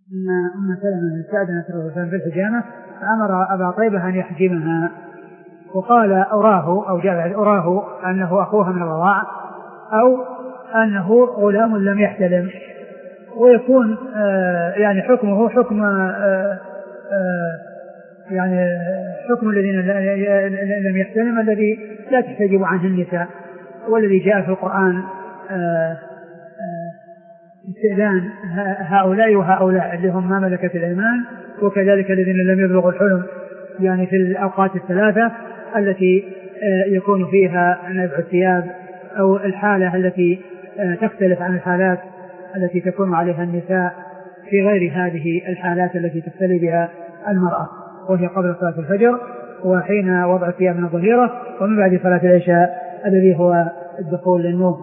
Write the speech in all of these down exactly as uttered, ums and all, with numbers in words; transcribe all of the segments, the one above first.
أن أم سلمة استأذنت الرسول في الحجامة فأمر أبا طيبة أن يحجمها، وقال أراه أو جاء أراه أنه أخوها من الرضاعة أو أنه غلام لم يحتلم، ويكون آه يعني حكمه حكم آه آه يعني حكم الذين لم يحتلم الذي لا تحتجب عنه النساء، والذي جاء في القرآن آه آه استئذان هؤلاء وهؤلاء اللي هم ما ملكت الأيمان، وكذلك الذين لم يبلغوا الحلم يعني في الأوقات الثلاثة التي يكون فيها نزع الثياب أو الحالة التي تختلف عن الحالات التي تكون عليها النساء في غير هذه الحالات التي تختلف بها المرأة، وهي قبل صلاة الفجر وحين وضع الثياب من الظهيرة ومن بعد صلاة العشاء الذي هو الدخول للنوم.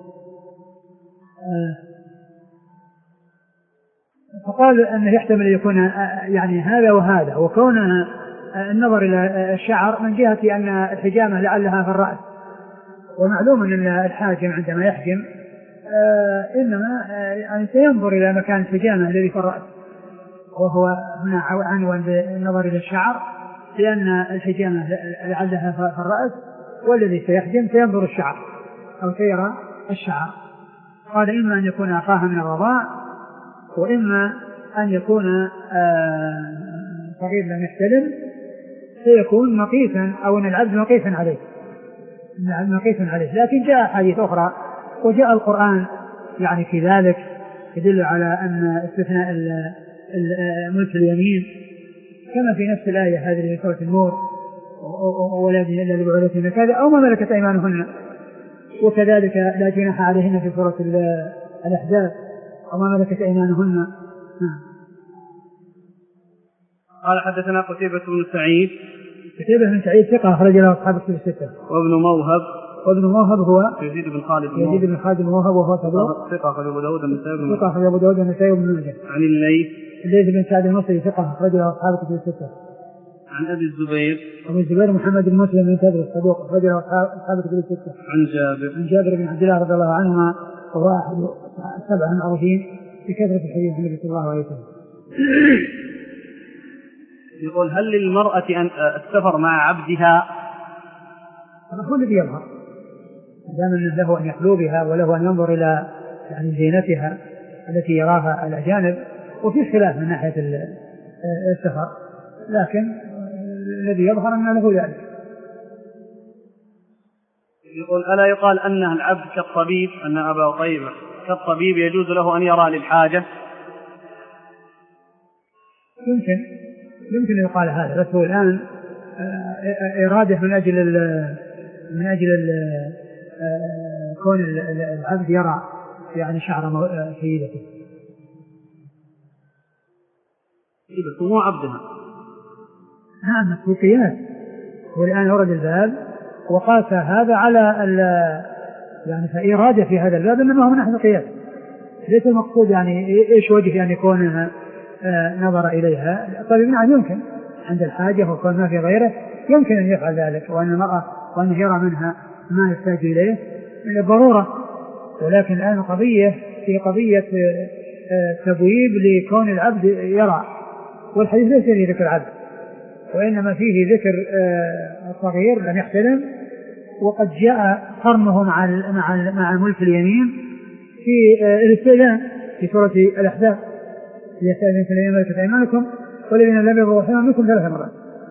فقال أنه يحتمل يكون يعني هذا وهذا، وكون النظر إلى الشعر من جهة أن الحجامة لعلها في الرأس، ومعلوم أن الحاجم عندما يحجم إنما يعني سينظر إلى مكان الحجامة الذي في الرأس، وهو هنا عنوان بالنظر إلى الشعر لأن الحجامة لعلها في الرأس، والذي سيحجم سينظر الشعر أو سيرى الشعر. قال إما أن يكون أخاها من الرضاع، وإما أن يكون صغير لم يحتلم سيكون مقيسا، أو أن العبد مقيسا عليه مقيسا عليه. لكن جاء حديث أخرى وجاء القرآن يعني في ذلك يدل على أن استثناء ملك اليمين كما في نفس الآية هذه في سورة النور ولكن إلا لبعولتهن كذا أو ما ملكت أيمانهن، وكذلك لا جناح عليهن في سورة الأحزاب أو ما ملكت أيمانهن. قال حدثنا قتيبة بن سعيد. قتيبة بن سعيد ثقة أخرج له أصحاب الكتب الستة. وابن موهب. وابن موهب هو يزيد بن خالد يزيد بن خالد الموهب وهو صدوق ثقة أخرج أبو داود النسائي ثقة أخرج أبو داود النسائي وابن ماجه. عن الليث الليث بن سعد المصري ثقة أخرج له أصحاب الكتب الستة. عن أبي الزبير. أبي الزبير محمد بن مسلم بن تدرس صدوق أخرج له أصحاب الكتب الستة. عن جابر. عن جابر بن عبد الله رضي الله عنهما وهو أحد السبع المعروفين بكثرة الحديث عن النبي صلى الله عليه وسلم. يقول هل للمرأة أن السفر مع عبدها؟ هذا هو الذي يظهر، دام أنه له أن يخلو بها وله أن ينظر إلى يعني زينتها التي يراها الأجانب، وفي خلاف من ناحية السفر، لكن الذي يظهر أنه له ذلك. يقول ألا يقال أن العبد كالطبيب، أن أبا طيبة كالطبيب يجوز له أن يرى للحاجة؟ يمكن يمكن يقال هذا، بس هو الآن إرادة من أجل ال من أجل ال كون العبد يرى يعني شعر سيدته. بس مو عبدها. نعم في قياس، والآن ورد الباب وقاس هذا على ال يعني فإرادة في هذا الباب إنما هو من ناحية القياس، ليس المقصود يعني إيش وجه أن يكون نظر إليها. طيب نعم يمكن عند الحاجة وكون ما في غيره يمكن أن يفعل ذلك، وأن المرأة وأن يرى منها ما يحتاج إليه من الضرورة، ولكن الآن قضية في قضية تبويب لكون العبد يرى، والحديث ليس فيه ذكر العبد وإنما فيه ذكر الصغير لم يحتلم، وقد جاء قرنه مع مع مع ملك اليمين في الاستئذان في سورة الأحزاب يستأذنكم الذين ملكت أيمانكم والذين لم يبلغوا الحلم منكم ثلاث مرات،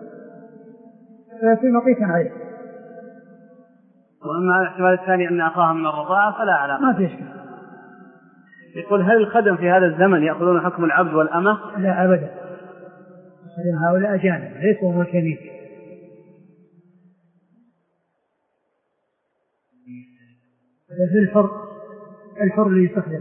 ففي مقيس عليه. وأما الاحتمال الثاني أن أخاها من الرضاعة فلا علاقة، ما في إشكال. يقول هل الخدم في هذا الزمن يأخذون حكم العبد والأمة؟ لا أبدا، هؤلاء أجانب ليسوا ملكين. هذا الحر الحر اللي يستخدم.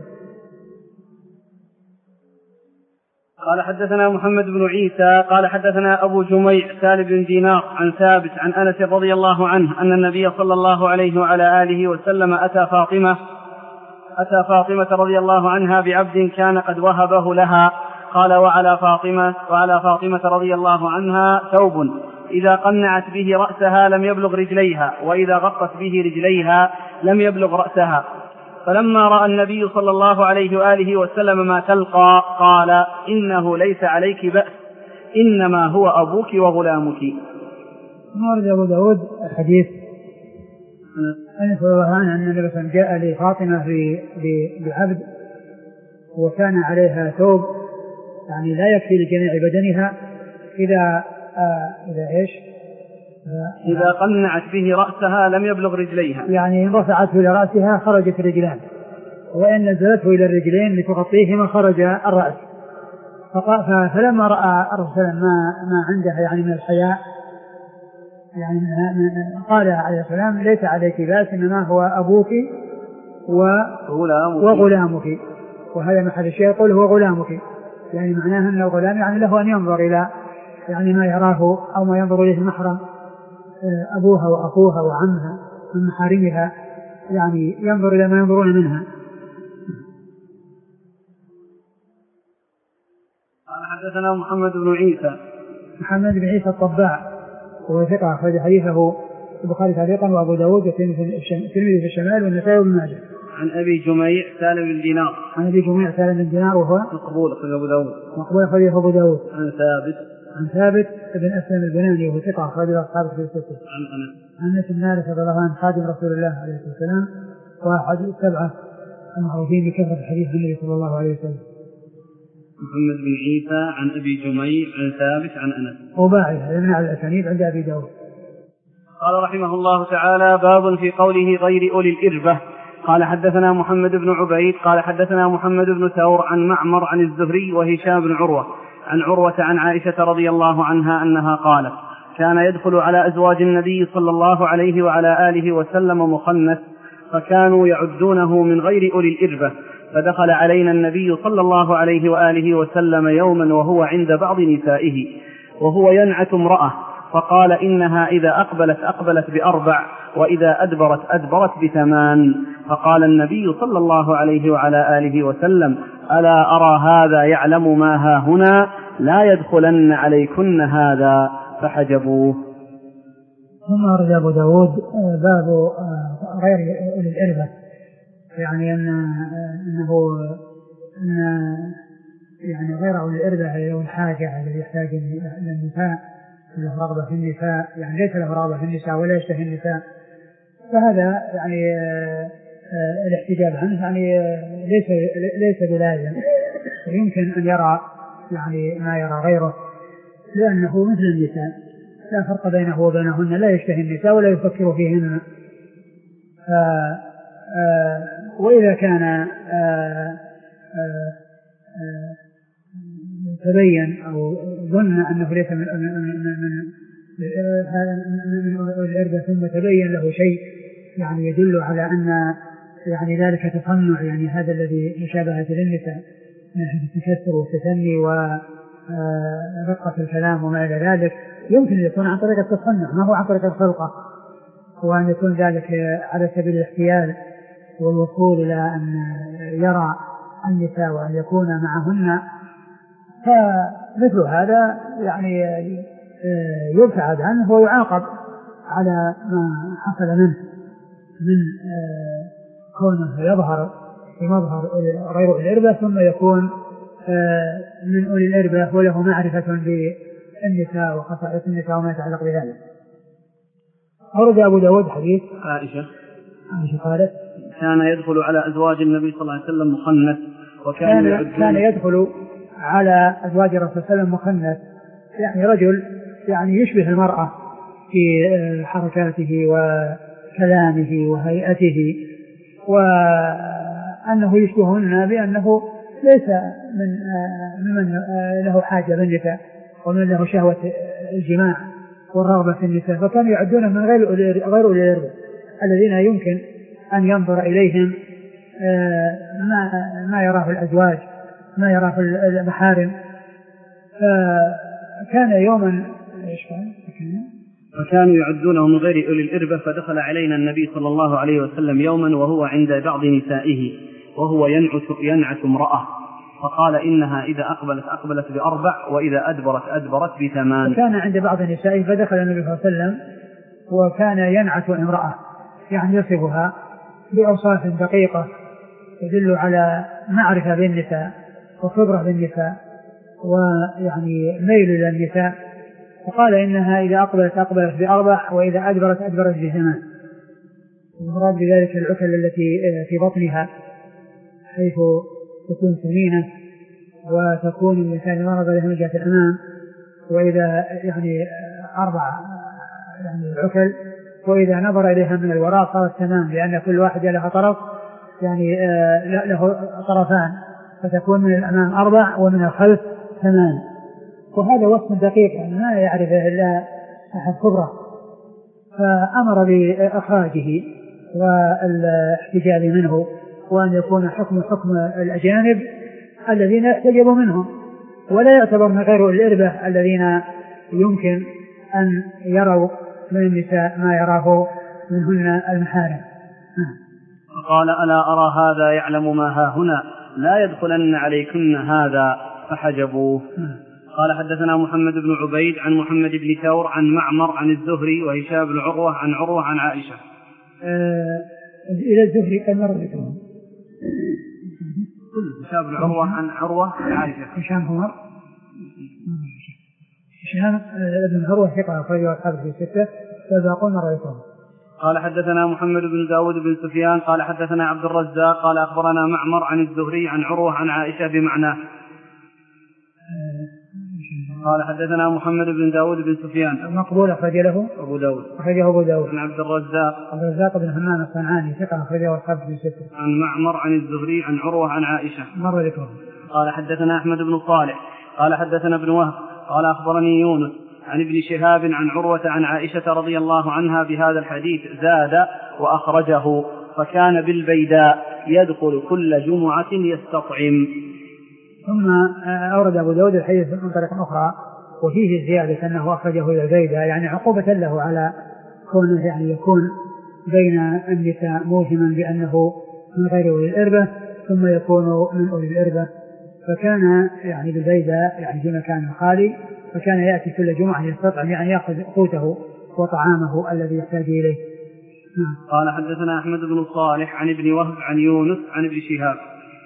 قال حدثنا محمد بن عيسى قال حدثنا أبو جميع سالم بن دينار عن ثابت عن أنس رضي الله عنه أن النبي صلى الله عليه وعلى آله وسلم أتى فاطمة أتى فاطمة رضي الله عنها بعبد كان قد وهبه لها. قال وعلى فاطمة وعلى فاطمة رضي الله عنها ثوب إذا قنعت به رأسها لم يبلغ رجليها، وإذا غطت به رجليها لم يبلغ رأسها. فلما رأى النبي صلى الله عليه وآله وسلم ما تلقى قال إنه ليس عليك بأس إنما هو أبوك وغلامك. ورد أبو داود الحديث أن صلى الله عليه أن النبي صلى الله عليه وسلم جاء لفاطمة بعبد وكان عليها ثوب يعني لا يكفي لجميع بدنها إذا آه إذا إيش آه إذا قنعت به رأسها لم يبلغ رجليها، يعني إن رفعته إلى رأسها خرجت الرجلان وإن نزلته إلى الرجلين لتغطيهما خرج الرأس. فلما رأى الرسول ما, ما عنده يعني من الحياء يعني قال عليه السلام ليس عليك بأس إنما هو أبوك وغلامك. وهذا محل الشيء يقول هو غلامك يعني معناه أن الغلام يعني له أن ينظر إلى يعني ما يراه أو ما ينظر إليه المحرم أبوها وأخوها وعمها من محارمها يعني ينظر إلى ما ينظرون منها. حدثنا محمد بن عيسى محمد بن عيسى الطباع وهو ثقة أخرج حديثه البخاري تعليقا وأبو داود والترمذي في الشمال والنسائي وابن ماجه. عن أبي جميع سالم بن دينار عن أبي جميع سالم بن دينار وهو مقبول أخرج أبو داود مقبول أخرج أبو داود. عن ثابت عن ثابت بن أسلم البناني وهو ثقة أخرج أصحابه في الستة. عن أنس عن أنس بن مالك رضي الله عنه خادم رسول الله عليه الصلاة والسلام وأحد السبعة المعروفين بكثرة الحديث عن النبي صلى الله عليه وسلم. محمد بن عيسى عن أبي جميع عن ثابت عن أنس وباعث من على الأسانيد عند أبي داود. قال رحمه الله تعالى باب في قوله غير أولي الإربة. قال حدثنا محمد بن عبيد قال حدثنا محمد بن ثور عن معمر عن الزهري وهشام بن عروة عن عروة عن عائشة رضي الله عنها أنها قالت كان يدخل على أزواج النبي صلى الله عليه وعلى آله وسلم مخنث فكانوا يعدونه من غير أولي الإربة فدخل علينا النبي صلى الله عليه وآله وسلم يوما وهو عند بعض نسائه وهو ينعت امرأة فقال إنها إذا أقبلت أقبلت بأربع وإذا أدبرت أدبرت بثمان. فقال النبي صلى الله عليه وعلى آله وسلم ألا أرى هذا يعلم ما ها هنا لا يدخلن عليكن هذا فحجبوه. ثم أرد أبو داود باب غير أولي الإربة يعني أن أنه أن يعني غير أولي الإربة له الحاجة الذي يحتاج إلى النساء له رغبة في النساء يعني ليس له رغبة في النساء ولا يشتهي النساء فهذا يعني الاحتجاب عنه يعني ليس ليس بلازم يمكن أن يرى يعني ما يرى غيره لأنه مثل النساء لا فرق بينه وبينهن لا يشتهي النساء ولا يفكر فيهن. وإذا كان تبين أو ظن أنه ليس من الإربة ثم تبين له شيء يعني يدل على أن يعني ذلك تصنع يعني هذا الذي مشابهة للنساء من حيث التكسر والتثني ورقة الكلام وما إلى ذلك يمكن أن يكون عن طريق التصنع ما هو عن طريق الخلقة وأن يكون ذلك على سبيل الاحتيال والوصول إلى أن يرى النساء وأن يكون معهن فمثل هذا يعني يبتعد عنه ويعاقب على ما حصل منه من كونه يظهر في مظهر غير أولي الإربة ثم يكون من أولي الإربة وله معرفة بالنساء وخصائص النساء وما يتعلق بذلك. أورد أبو داود حديث عائشة عائشة قالت كان يدخل على أزواج النبي صلى الله عليه وسلم مخنث وكان كان, كان يدخل على أزواج الرسول صلى الله عليه وسلم مخنث يعني رجل يعني يشبه المرأة في حركاته وكلامه وهيئته وأنه يشبههن بأنه ليس من من له حاجة بالنساء ومن له شهوة الجماع والرغبة في النساء فكانوا يعدونه من غير غير أولي الإربة الذين يمكن أن ينظر إليهم ما ما يراه الأزواج ما يراه المحارم. فكان يوما فكانوا يعدونه من غير أولي الإربة فدخل علينا النبي صلى الله عليه وسلم يوما وهو عند بعض نسائه وهو ينعت, ينعت امرأة فقال إنها إذا أقبلت أقبلت بأربع وإذا أدبرت أدبرت بثمان. فكان عند بعض نسائه فدخل النبي صلى الله عليه وسلم وكان ينعت امرأة يعني يصفها بأوصاف دقيقة يدل على معرفة بالنساء وخبرة بالنساء ويعني ميل إلى النساء. فقال إنها إذا أقبلت أقبلت بأربع وإذا أدبرت أدبرت بثمان. المراد بذلك العكل التي في بطنها حيث تكون ثمينة وتكون الإنسان مرض لها من جهة الأمام، وإذا يعني أربع يعني عكل، وإذا نظر إليها من الوراء صارت تمام، لأن كل واحد لها طرف يعني له طرفان، فتكون من الأمام أربع ومن الخلف ثمان. وهذا وصف دقيق يعني ما يعرفه إلا أحد خبرة، فأمر بإخراجه والاحتجاب منه، وأن يكون حكم حكم الأجانب الذين يحتجب منهم، ولا يعتبر من غير الإربة الذين يمكن أن يروا من النساء ما يراه منهن المحارم. قال ألا أرى هذا يعلم ما ها هنا لا يدخلن عليكن هذا فحجبوه. قال حدثنا محمد بن عبيد عن محمد بن ثور عن معمر عن الزهري وهشام بن عروة عن عروة عن عائشة. آه إلى الزهري كان مر ذكرهم كل هشام بن عروة عن عروة عن عائشة. هشام عمر هشام بن عروة ثقة أخرجه أصحابه في ستة فباقون مر ذكرهم. قال حدثنا محمد بن داود بن سفيان قال حدثنا عبد الرزاق قال أخبرنا معمر عن الزهري عن عروة عن عائشة بمعناه. قال حدثنا محمد بن داود بن سفيان مقبول أخرج له أبو داود أخرجه أبو داود. عن عبد الرزاق عبد الرزاق بن همام الصنعاني ثقة أخرجه أصحابه في ستة. عن معمر عن الزهري عن عروة عن عائشة مر ذكرهم. قال حدثنا أحمد بن صالح قال حدثنا ابن وهب قال أخبرني يونس عن ابن شهاب عن عروة عن عائشة رضي الله عنها بهذا الحديث زاد وأخرجه فكان بالبيداء يدخل كل جمعة يستطعم. ثم أورد أبو داود الحديث من طريق أخرى وفيه زيادة أنه أخرجه إلى البيداء، يعني عقوبة له على كونه يعني يكون بين النساء موهما بأنه من غير أولي الإربة ثم يكون من أولي الإربة، فكان يعني بالبيداء يعني في مكان خالي، فكان يأتي كل جمعة يستطعم يعني يأخذ قوته وطعامه الذي يحتاج إليه. قال حدثنا أحمد بن صالح عن ابن وهب عن يونس عن ابن شهاب.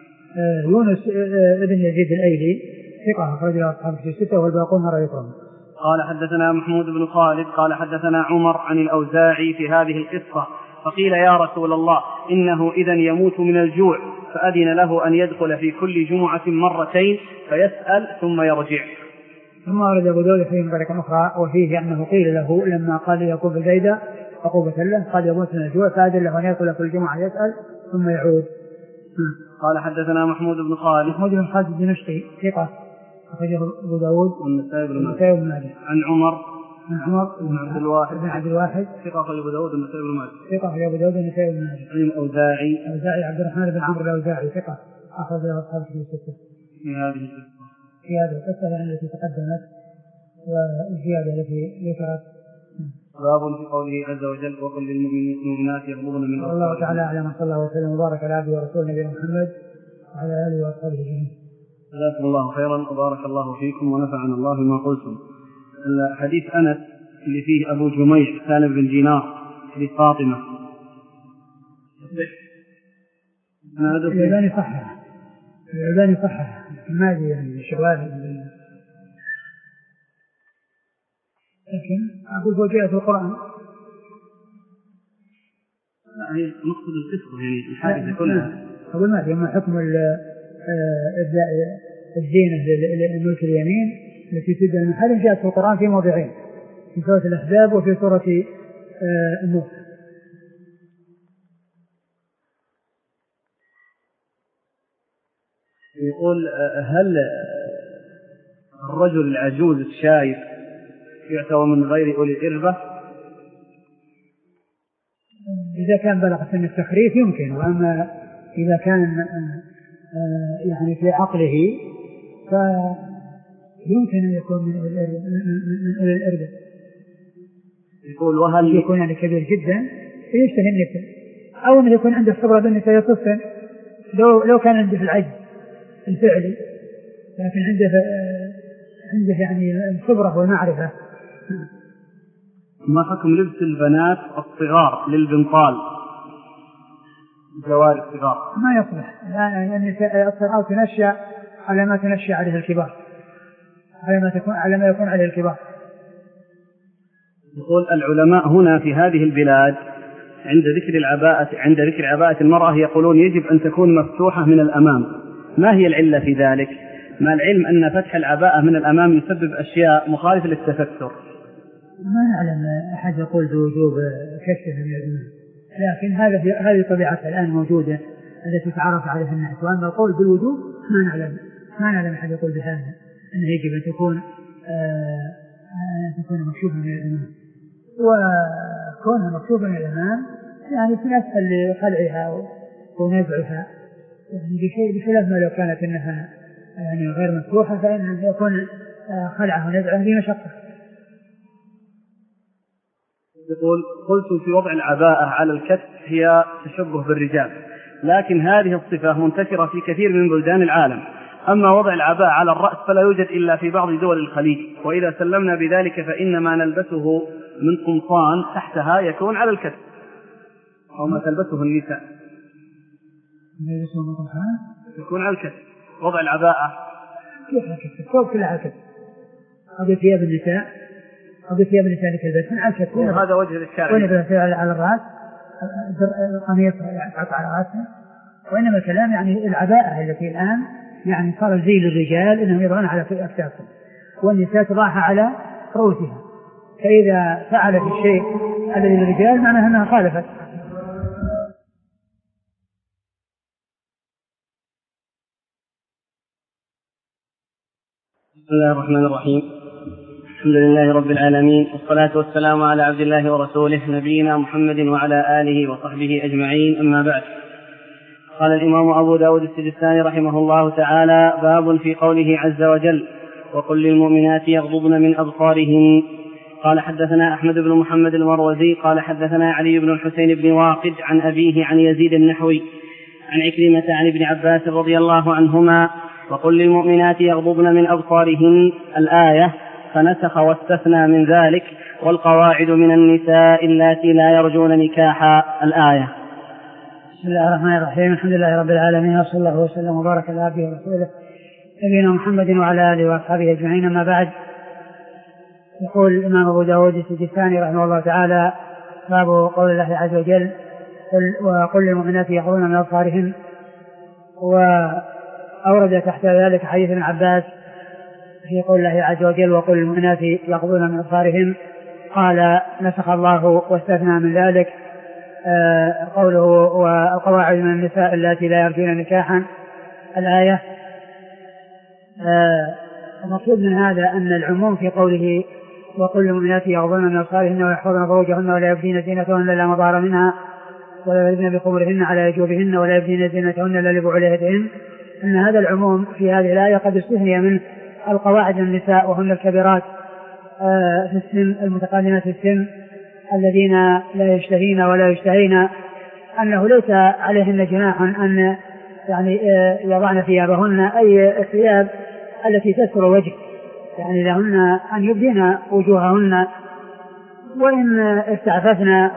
آه يونس آه ابن يزيد الأيلي ثقة أخرجه أصحابه في ستة والباقون مر ذكرهم. قال حدثنا محمود بن خالد قال حدثنا عمر عن الأوزاعي في هذه القصة فقيل يا رسول الله إنه إذا يموت من الجوع فأذن له أن يدخل في كل جمعة مرتين فيسأل ثم يرجع. ثم أورد أبو داود في طريقة أخرى وفيه أنه قيل له لما قال يقوم بالبيداء عقوبة له قال يموت من الجوع فأذن له أن يدخل كل جمعة يسأل ثم يعود. قال حدثنا محمود بن خالد محمود بن خالد الدمشقي ثقة أخرجه أبو داود والنسائي بن ماجه. عن عمر عن عمر بن عبد الواحد بن عبد الواحد ثقة أخرجه أبو داود والنسائي بن ماجه. ثقة أخرجه أبو داود والنسائي بن ماجه. عن الأوزاعي الأوزاعي عبد الرحمن بن عمرو الأوزاعي ثقة أخرجه أصحابه في الستة. في هذه القصة في هذه القصة يعني التي تقدمت والزيادة التي ذكرت. باب في قوله عز وجل وقل للمؤمنات يغضضن من أبصارهن. الله تعالى أعلم صلى الله وسلم وبارك على عبده ورسوله نبينا محمد وعلى آله وأصحابه أجمعين. جزاكم الله خيرا وبارك الله فيكم ونفعنا الله بما قلتم. الحديث أنس اللي فيه أبو جميع سالم بن دينار لفاطمة الألباني صحح الألباني صحح ما أدري يعني شواهد، لكن أقول وجاء في القرآن يعني نقصد القصة يعني الحادثة كلها. أقول ما أدري ما حكم الزينة للملك اليمين التي تدعى المحارم جاءت في القرآن في موضعين في سورة الأحزاب وفي سورة النور. يقول هل الرجل العجوز الشايب يعتبر من غير أولي الإربة؟ إذا كان بلغ سن التخريف يمكن، وأما إذا كان يعني في عقله فيمكن أن يكون من أولي الإربة. يقول وهل يكون يعني كبير جدا فيشتهي النساء، أو أن يكون عنده خبرة بالنساء يصفن لو لو كان عنده العجز الفعلي، لكن عنده عنده يعني الخبرة والمعرفة. ما حكم لبس البنات الصغار للبنطال زوال الكبار ما يصلح يعني أو تنشأ على ما تنشأ عليه الكبار، على ما تكون على ما يكون عليه الكبار. يقول العلماء هنا في هذه البلاد عند ذكر العباءة عند ذكر عباءة المرأة يقولون يجب أن تكون مفتوحة من الأمام. ما هي العلة في ذلك؟ مع العلم أن فتح العباءة من الأمام يسبب أشياء مخالفة للتفكر. ما نعلم أحد يقول بوجوب كشفها من الأمام، لكن هذا هذه طبيعتها الآن موجودة التي تعرف عليها الناس، وأما القول بالوجوب ما نعلم ما نعلم أحد يقول بهذا أنه يجب أن تكون آه أن تكون مكشوفة من الأمام، وكونها مكشوفة من الأمام يعني تسهل لخلعها ونزعها يعني بشيء بخلاف ما لو كانت إنها يعني غير مفتوحة فإن يكون خلعها ونزعها بمشقة. يقول قلت في وضع العباءة على الكتف هي تشبه بالرجال، لكن هذه الصفة منتشرة في كثير من بلدان العالم. أما وضع العباءة على الرأس فلا يوجد إلا في بعض دول الخليج، وإذا سلمنا بذلك فإن ما نلبسه من قمصان تحتها يكون على الكتف أو ما تلبسه النساء يكون على الكتف. وضع العباءة كيف على الكتف؟ فوق كلها على الكتف. أبي ثياب النساء أبي ثياب النساء تلبسها على الكتف. هذا وجه الإشكال. ونلبسها على الرأس القميص يحط على رأسه. وإنما الكلام يعني العباءة التي الآن يعني صار الزي للرجال إنهم يضعون على أكتافهم والنساء تضعها على رؤوسها، فإذا فعلت الشيء الذي للرجال معناها أنها خالفت. بسم الله الرحمن الرحيم. الحمد لله رب العالمين، والصلاة والسلام على عبد الله ورسوله نبينا محمد وعلى آله وصحبه أجمعين، أما بعد. قال الإمام أبو داود السجستاني رحمه الله تعالى: باب في قوله عز وجل: وقل للمؤمنات يغضضن من أبصارهن. قال حدثنا أحمد بن محمد المروزي قال حدثنا علي بن الحسين بن واقد عن أبيه عن يزيد النحوي عن عكرمة عن ابن عباس رضي الله عنهما: وقل للمؤمنات يغضضن من أبصارهن الآية، فنسخ واستثنى من ذلك: والقواعد من النساء اللاتي لا يرجون نكاحا الآية. بسم الله الرحمن الرحيم. الحمد لله رب العالمين، وصلى الله وسلم وبارك على عبده ورسوله نبينا محمد وعلى آله وأصحابه أجمعين، أما بعد. يقول الإمام أبو داود السجستاني رحمه الله تعالى: باب قول الله عز وجل: وقل للمؤمنات يغضضن من أبصارهن. وأورد تحت ذلك حديث ابن عباس في قول الله عز وجل: وقل للمؤمنات يغضضن من أبصارهن. قال: نسخ الله واستثنى من ذلك آه قوله: والقواعد من النساء اللاتي لا يرجون نكاحا الآية. آه المقصود من هذا أن العموم في قوله: وقل للمؤمنات يغضضن من أبصارهن ويحفظن فروجهن ولا يبدين زينتهن إلا ما ظهر منها ولا يبدين بخمرهن على جيوبهن ولا يبدين زينتهن إلا لبعولتهن، أن هذا العموم في هذه الآية قد استثني من القواعد من النساء وهن الكبيرات آه في السن المتقدمات في السن الذين لا يشتهين ولا يشتهين، أنه ليس عليهن جناح أن يعني يضعن ثيابهن أي الثياب التي تستر وجه، يعني لهن أن يبدين وجوههن، وإن استعففنا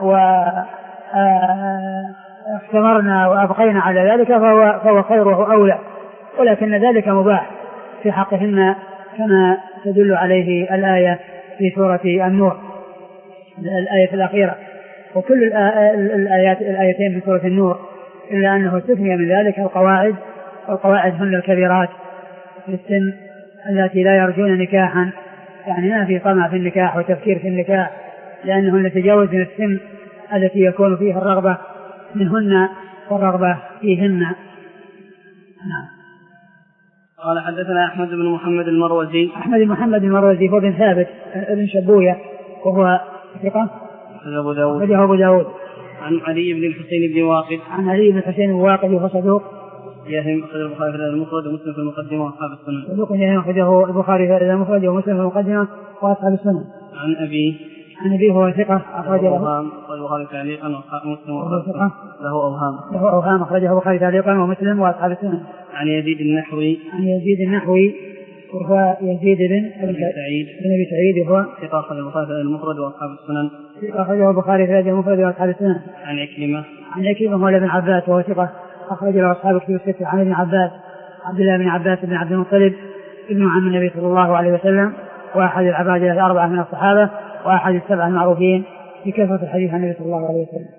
واستمرنا وأبقينا على ذلك فهو, فهو خيره أولى، ولكن ذلك مباح في حقهن كما تدل عليه الآية في سورة النور الآية الأخيرة، وكل الآيات الآيتين في سورة النور، إلا أنه استثني من ذلك القواعد، والقواعد هن الكبيرات في السن التي لا يرجون نكاحا، يعني ما في طمع في النكاح وتفكير في النكاح، لأنهن تجاوزن السن التي يكون فيها الرغبة منهن والرغبة فيهن. نعم. قال حدثنا أحمد بن محمد المروزي. أحمد بن محمد المروزي هو بن ثابت بن شبوية وهو ثقة أبو داود. أبو داود. عن علي بن الحسين بن واقد. عن علي بن الحسين بن واقد وهو صدوق يهم أخرجه البخاري في المفرد ومسلم في المقدمة وأصحاب السنن. صدوق يهم أخرجه البخاري في المفرد ومسلم في المقدمة وأصحاب السنن. عن أبي عن أبي هو ثقة أخرجه أوهام البخاري تعليقا ومسلم وأصحاب له أوهام له أوهام أخرجه البخاري تعليقا ومسلم وأصحاب السنن. عن يزيد النحوي. عن يزيد النحوي وهو يزيد بن أبي سعيد بن أبي سعيد وهو ثقة أخرجه البخاري في المفرد وأصحاب السنن. ثقة أخرجه البخاري في المفرد وأصحاب السنن. عن عكرمة عن عكرمة مولى بن عباس وهو ثقة أخرج له أصحاب الكتب الستة. عن ابن عباس عبد الله بن عباس بن عبد المطلب ابن عم النبي صلى الله عليه وسلم وأحد العباد الأربعة من الصحابة وأحد السبع المعروفين بكثرة الحديث عن النبي صلى الله عليه وسلم.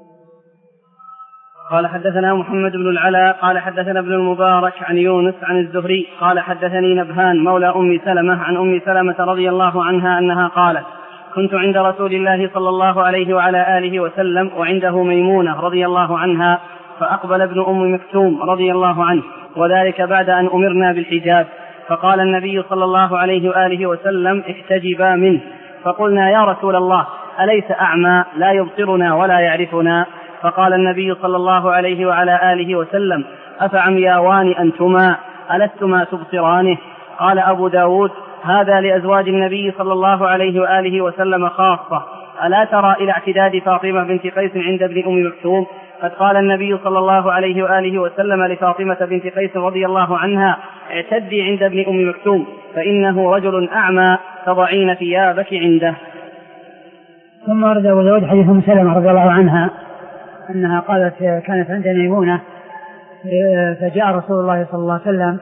قال حدثنا محمد بن العلاء قال حدثنا ابن المبارك عن يونس عن الزهري قال حدثني نبهان مولى أم سلمة عن أم سلمة رضي الله عنها أنها قالت كنت عند رسول الله صلى الله عليه وعلى آله وسلم وعنده ميمونة رضي الله عنها فأقبل ابن أم مكتوم رضي الله عنه وذلك بعد أن أمرنا بالحجاب فقال النبي صلى الله عليه وآله وسلم احتجبا منه فقلنا يا رسول الله أليس أعمى لا يبصرنا ولا يعرفنا فقال النبي صلى الله عليه وعلى آله وسلم أفعمياوان أنتما ألستما تبصرانه؟ قال أبو داود هذا لأزواج النبي صلى الله عليه وآله وسلم خاصة ألا ترى إلى اعتداد فاطمة بنت قيس عند ابن أم مكتوم قد قال النبي صلى الله عليه وآله وسلم لفاطمة بنت قيس رضي الله عنها اعتدي عند ابن أم مكتوم فإنه رجل أعمى تضعين ثيابك عنده. ثم ورد أبو داود حديث أم سلمة رضي الله عنها أنها قالت كانت عند ميمونة فجاء رسول الله صلى الله عليه وسلم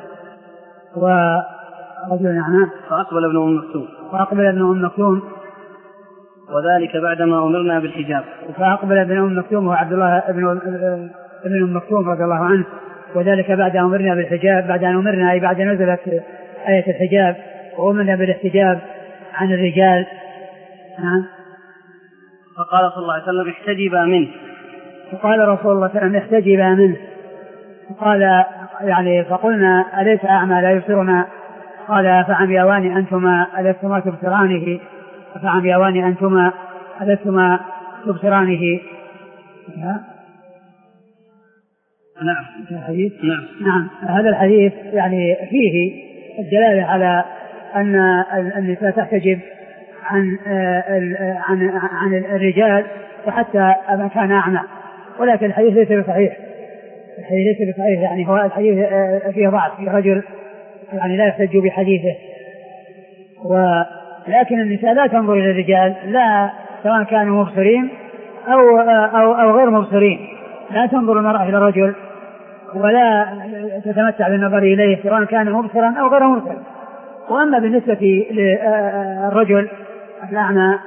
ورجل أعمى فأقبل ابن أم مكتوم فأقبل ابن أم مكتوم وذلك بعدما أمرنا بالحجاب فأقبل ابن أم مكتوم وعبد الله ابن ابن أم مكتوم رضي الله عنه وذلك بعد أن أمرنا بالحجاب بعد أن أمرنا أي بعد نزلت آية الحجاب وأمرنا بالاحتجاب عن الرجال. نعم. فقال صلى الله عليه وسلم احتجبا منه فقال رسول الله صلى الله عليه وسلم احتجبا منه فقال يعني فقلنا أليس أعمى لا يبصرنا؟ قال فعمياوان أنتما ألستما تبصرانه فعمياوان أنتما ألستما تبصرانه. نعم. الحديث نعم. نعم. هذا الحديث يعني فيه الدلالة على أن النساء تحتجب عن عن عن الرجال وحتى ما كان أعمى ولكن الحديث ليس بصحيح. الحديث ليس بصحيح يعني هو الحديث فيه ضعف في رجل يعني لا يحتج بحديثه ولكن النساء لا تنظر إلى الرجال لا سواء كانوا مبصرين أو أو أو غير مبصرين لا تنظر المرأة إلى الرجل ولا تتمتع بالنظر إليه سواء كان مبصرا أو غير مبصر. وأما بالنسبة للرجل الأعمى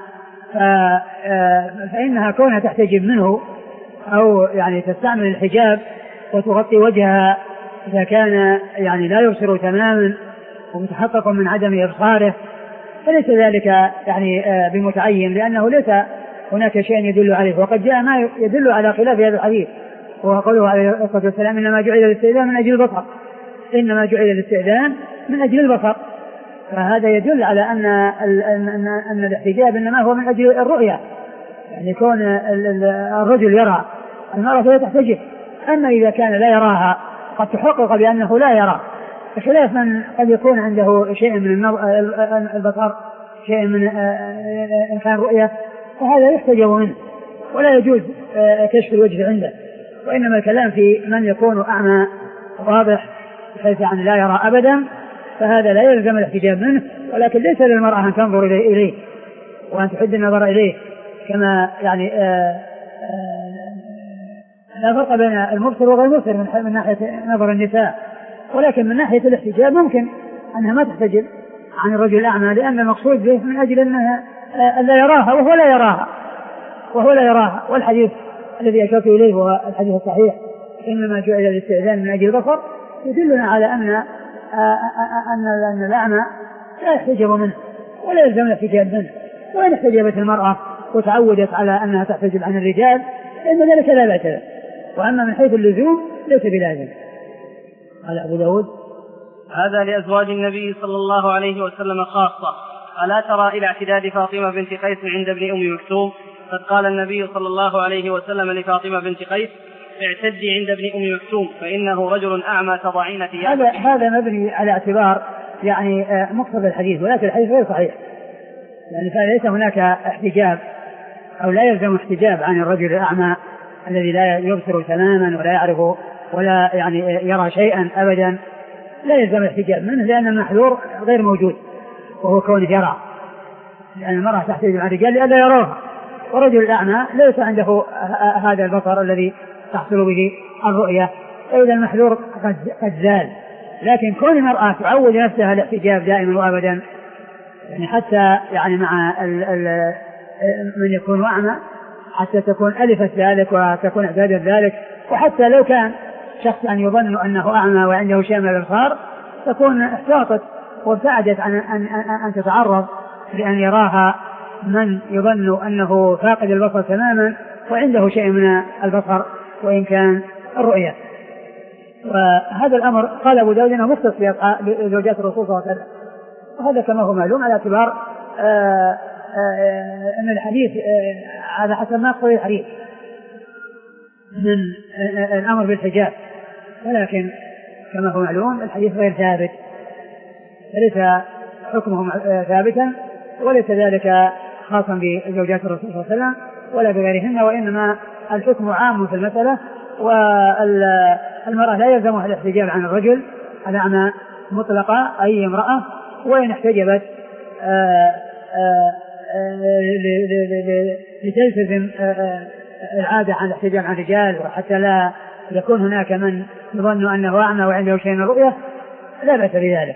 فإنها كونها تحتجب منه أو يعني تستعمل الحجاب وتغطي وجهها إذا كان يعني لا يبصر تماما ومتحقق من عدم إبصاره فليس ذلك يعني بمتعين لأنه ليس هناك شيء يدل عليه. وقد جاء ما يدل على خلاف هذا الحديث وهو قوله عليه الصلاة والسلام إنما جعل الاستئذان من أجل البصر إنما جعل الاستئذان من أجل البصر. فهذا يدل على أن أن أن الاحتجاب إنما هو من أجل الرؤية يعني كون الرجل يرى المرأة فهي تحتجب. أما إذا كان لا يراها قد تحقق بأنه لا يرى بخلاف من قد يكون عنده شيء من البصر شيء من إمكان الرؤية فهذا يحتجب منه ولا يجوز كشف الوجه عنده. وإنما الكلام في من يكون أعمى واضح بحيث يعني لا يرى أبدا فهذا لا يلزم الاحتجاب منه ولكن ليس للمرأة أن تنظر إليه وأن تحد النظر إليه كما يعني آآ آآ لا فرق بين المبصر وغير المبصر من ناحية نظر النساء ولكن من ناحية الاحتجاب ممكن أنها ما تحتجب عن الرجل الأعمى لأن المقصود به من أجل أنها لا يراها وهو لا يراها وهو لا يراها. والحديث الذي أشرت إليه هو الحديث الصحيح إنما جعل الاستئذان من أجل البصر يدلنا على أن أن أن الأعمى لا يحتجب منه ولا يلزم الاحتجاب منه. وإن احتجبت المرأة وتعودت على أنها تحتجب عن الرجال فإن ذلك لا بأس به. وأما من حيث اللزوم ليس بلازم. قال أبو داود هذا لأزواج النبي صلى الله عليه وسلم خاصة ألا ترى إلى اعتداد فاطمة بنت قيس عند ابن أم مكتوم قد قال النبي صلى الله عليه وسلم لفاطمة بنت قيس اعتدي عند ابن أم مكتوم فإنه رجل أعمى تضعين ثيابك. هذا هذا مبني على اعتبار يعني مقتضى الحديث ولكن الحديث غير صحيح يعني فليس هناك احتجاب أو لا يلزم احتجاب عن الرجل الأعمى الذي لا يبصر تماما ولا يعرف ولا يعني يرى شيئا أبدا لا يلزم الاحتجاب منه لأن المحذور غير موجود وهو كونه يرى، لأن المرأة تحتاج مع الرجال لئلا يروها، ورجل الأعمى ليس عنده هذا البصر الذي تحصل به الرؤية، فإذا المحذور قد زال. لكن كون المرأة تعود نفسها الاحتجاب دائما وأبدا، يعني حتى يعني مع ال ال من يكون أعمى حتى تكون ألفت ذلك وتكون اعتادت ذلك، وحتى لو كان شخص أن يظن أنه أعمى وعنده شيء من الإبصار تكون احتاطت وابتعدت عن أن, أن تتعرض لأن يراها من يظن أنه فاقد البصر تماما وعنده شيء من البصر وإن كان الرؤية. وهذا الأمر قال أبو داود أنه مختص بزوجات الرسول صلى الله عليه وسلم، وهذا كما هو معلوم على اعتبار آآ آآ أن الحديث على حسب ما يقتضي الحديث من الأمر بالحجاب، ولكن كما هو معلوم الحديث غير ثابت، ليس حكمه ثابتا، وليس ذلك خاصا بزوجات الرسول صلى الله عليه وسلم ولا بغيرهن، وإنما الحكم عام في المسألة، والمرأة لا يلزمها الاحتجاب عن الرجل الأعمى مطلقة أي امرأة، وإن احتجبت لتلتزم العادة عن الاحتجاب عن الرجال وحتى لا يكون هناك من يظن أنه أعمى وعنده شيء من الرؤية لا بأس بذلك.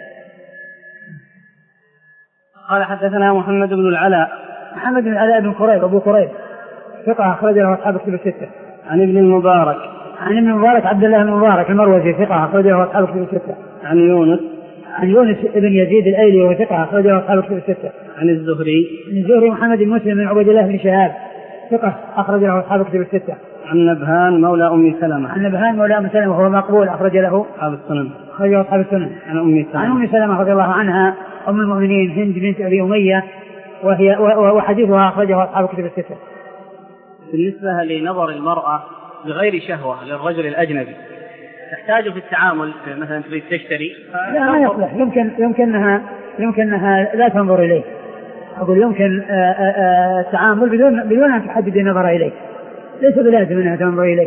قال حدثنا محمد بن العلاء محمد بن العلاء بن كريب أبو كريب ثقة أخرج له أصحاب الكتب الستة. عن ابن المبارك عن ابن المبارك عبد الله بن المبارك المروزي ثقة أخرج له أصحاب الكتب الستة. عن يونس عن يونس بن يزيد الأيلي وهو ثقة أخرج له أصحاب الكتب الستة. عن الزهري عن الزهري محمد بن مسلم بن عبد الله بن شهاب ثقة أخرج له أصحاب الكتب الستة. عن نبهان مولى أم سلمة عن نبهان مولى أم سلمة وهو مقبول أخرج له أصحاب السنن أخرج له أصحاب السنن. عن أم سلمة عن أم سلمة رضي الله عنها أم المؤمنين هند بنت أبي أمية وهي وحديثها أخرجه أصحاب الكتب الستة. بالنسبة لنظر المرأة بغير شهوة للرجل الأجنبي تحتاج في التعامل مثلا تريد تشتري لا ما يصلح، يمكن يمكنها يمكنها لا تنظر إليه، أقول يمكن التعامل بدون بدون أن تحدد النظر إليه، ليس بلازم أنها تنظر إليه.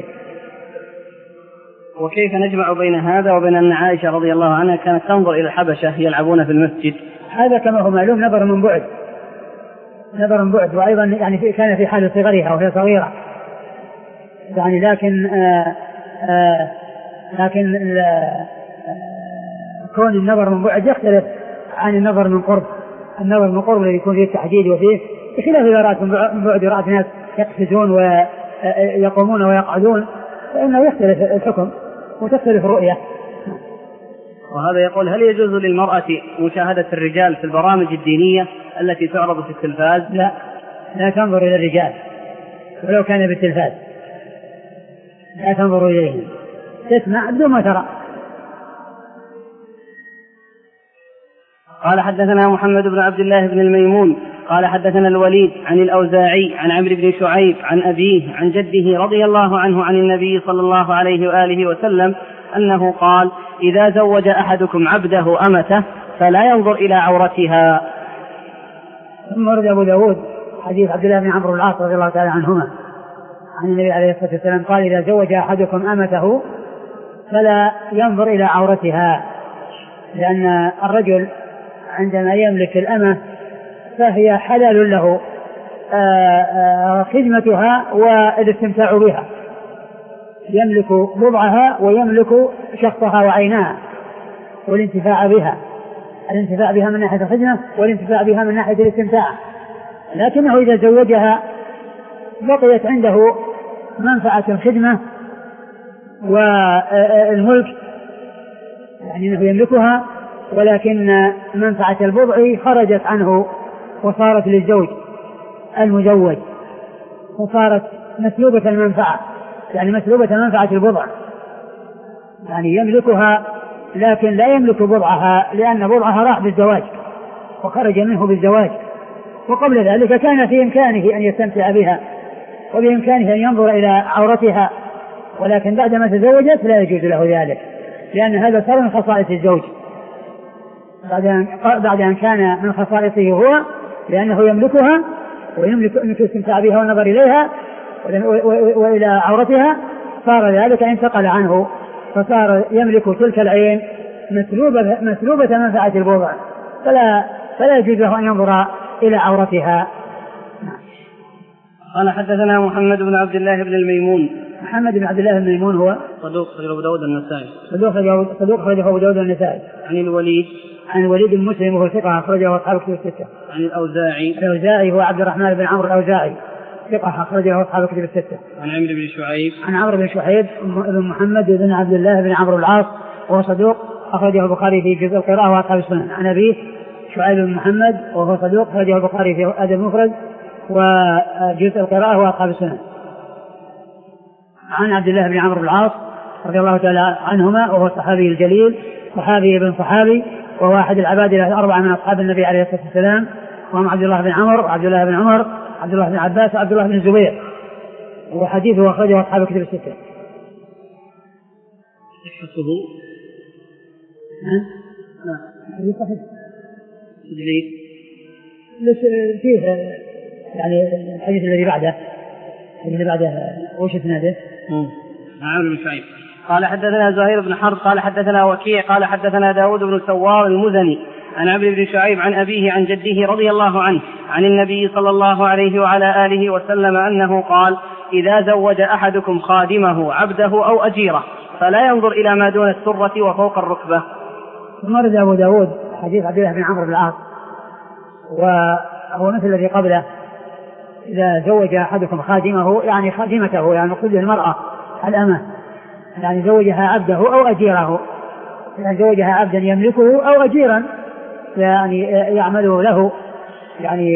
وكيف نجمع بين هذا وبين أن عائشة رضي الله عنها كانت تنظر إلى الحبشة يلعبون في المسجد؟ هذا كما هو معلوم نظر من بعد نظر من بعد وأيضا يعني كان في حال صغرها وهي صغيرة يعني، لكن آآ آآ لكن كون النظر من بعد يختلف عن النظر من قرب. النظر من قرب الذي يكون فيه التحديد وفيه بخلاف إذا رأت من بعد رأت ناس يقفزون ويقومون ويقعدون فإنه يختلف الحكم وتختلف الرؤية. وهذا يقول هل يجوز للمرأة مشاهدة الرجال في البرامج الدينية التي تعرض في التلفاز؟ لا لا تنظر إلى الرجال ولو كان بالتلفاز، لا تنظر إليهم، تسمع بدون ما ترى. قال حدثنا محمد بن عبد الله بن الميمون قال حدثنا الوليد عن الأوزاعي عن عمرو بن شعيب عن أبيه عن جده رضي الله عنه عن النبي صلى الله عليه وآله وسلم أنه قال إذا زوج أحدكم عبده أمته فلا ينظر إلى عورتها. ثم ورد أبو داود حديث عبد الله بن عمرو العاص رضي الله تعالى عنهما عن النبي عليه الصلاة والسلام قال إذا زوج أحدكم أمته فلا ينظر إلى عورتها، لأن الرجل عندما يملك الأمة فهي حلال له خدمتها والاستمتاع بها، يملك بضعها ويملك شخصها وعينها والانتفاع بها، الانتفاع بها من ناحية الخدمة والانتفاع بها من ناحية الاستمتاع. لكنه إذا زوجها بقيت عنده منفعة الخدمة والملك، يعني أنه يملكها، ولكن منفعة البضع خرجت عنه وصارت للزوج المزوج وصارت مسلوبة المنفعة، يعني مسلوبة منفعة البضع، يعني يملكها لكن لا يملك بضعها لأن بضعها راح بالزواج وخرج منه بالزواج، وقبل ذلك كان في إمكانه أن يستمتع بها وبإمكانه أن ينظر إلى عورتها، ولكن بعدما تزوجت لا يجوز له ذلك، لأن هذا صار من خصائص الزوج بعد أن كان من خصائصه هو، لأنه يملكها ويملك الاستمتاع بها والنظر إليها وإلى عورتها، صار ذلك انتقل عنه فصار يملك تلك العين مسلوبة, مسلوبة منفعة البضع، فلا, فلا يجوز له أن ينظر إلى عورتها. قال حدثنا محمد بن عبد الله بن الميمون. محمد بن عبد الله بن الميمون هو صدوق أخرجه أبو داود النسائي. صدوق أخرجه أبو داود النسائي. عن الوليد عن الوليد بن مسلم وهو ثقة أخرجه أصحاب الكتب الستة. عن الأوزاعي. الأوزاعي هو عبد الرحمن بن عمرو الأوزاعي ثقة أخرجه أصحاب الكتب الستة. عن عمرو بن شعيب. عن عمرو بن شعيب بن محمد بن عبد الله بن عمرو العاص وهو صدوق أخرجه البخاري في جزء القراءة وأصحاب السنن. عن أبيه شعيب بن محمد وهو صدوق أخرجه البخاري في أدب المفرد وجزء القراءة وأصحاب السنن. عن عبد الله بن عمرو العاص رضي الله تعالى عنهما وهو الصحابي الجليل صحابي ابن صحابي وهو أحد العباد الأربعة من أصحاب النبي عليه الصلاة والسلام، وهم عبد الله بن عمرو وعبد الله بن عمر عبد الله بن عباس وعبد الله بن الزبير، وحديثه أخرجه أصحاب الكتب الستة. صحته لا حديث صحيح تدليل فيه يعني الحديث الذي بعده الذي بعده وش اسناده؟ عمرو بن شعيب. قال حدثنا زهير بن حرب قال حدثنا وكيع قال حدثنا داود بن سوار المزني عن عمرو بن شعيب عن أبيه عن جده رضي الله عنه عن النبي صلى الله عليه وعلى آله وسلم أنه قال: إذا زوج أحدكم خادمه عبده أو أجيره فلا ينظر إلى ما دون السرة وفوق الركبة. مرد أبو داود حديث عبد الله بن عمرو بن العاص وهو مثل الذي قبله: إذا زوج أحدكم خادمه يعني خادمته، يعني مقصود المرأة الأمة، يعني زوجها عبده أو أجيره، يعني زوجها عبدا يملكه أو أجيرا يعني يعمل له، يعني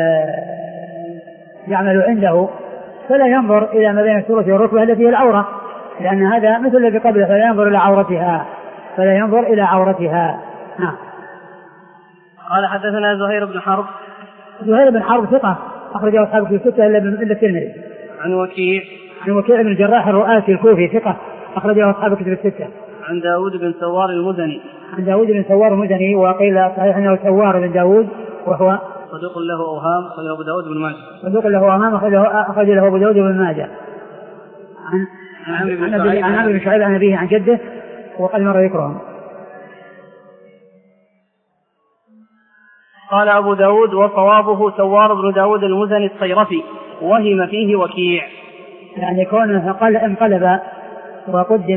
يعمل عنده، فلا ينظر إلى ما بين السرة والركبة التي هي العورة، لأن هذا مثل الذي قبله، فلا ينظر إلى عورتها فلا ينظر إلى عورتها. نعم. قال حدثنا زهير بن حرب. زهير بن حرب ثقة أخرجه أصحاب الكتب الستة إلا الترمذي. عن وكيع. عن وكيع بن الجراح الرؤاسي الكوفي ثقة أخرجه أصحاب الكتب الستة. عن داود بن سوار المزني. عن داود بن سوار المزني وقيل صحيح أنه سوار بن داود وهو صدوق له أوهام أخرجه أبو داود بن ماجه. صدوق له أوهام أخرج له أبو داود بن ماجه. عن عن عمرو بن شعيب عن أبيه عن جده وقد مر ذكرهم. قال أبو داود: وصوابه سوار بن داود المزني الصيرفي، وهم فيه وكيع. يعني كونه قال انقلب وقدم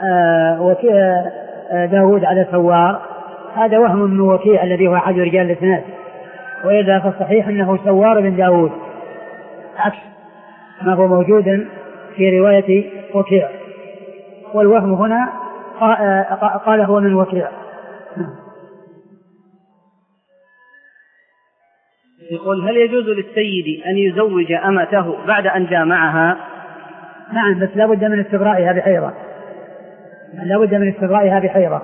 داود على سوار، هذا وهم من وكيع الذي هو أحد رجال الإسناد، وإذا فالصحيح أنه سوار بن داود عكس ما هو موجود في رواية وكيع، والوهم هنا قال هو من وكيع. يقول: هل يجوز للسيد أن يزوج أمته بعد أن جامعها؟ نعم، بس لا بد من استبرائها بحيضة، لا بد من استبرائها بحيضة.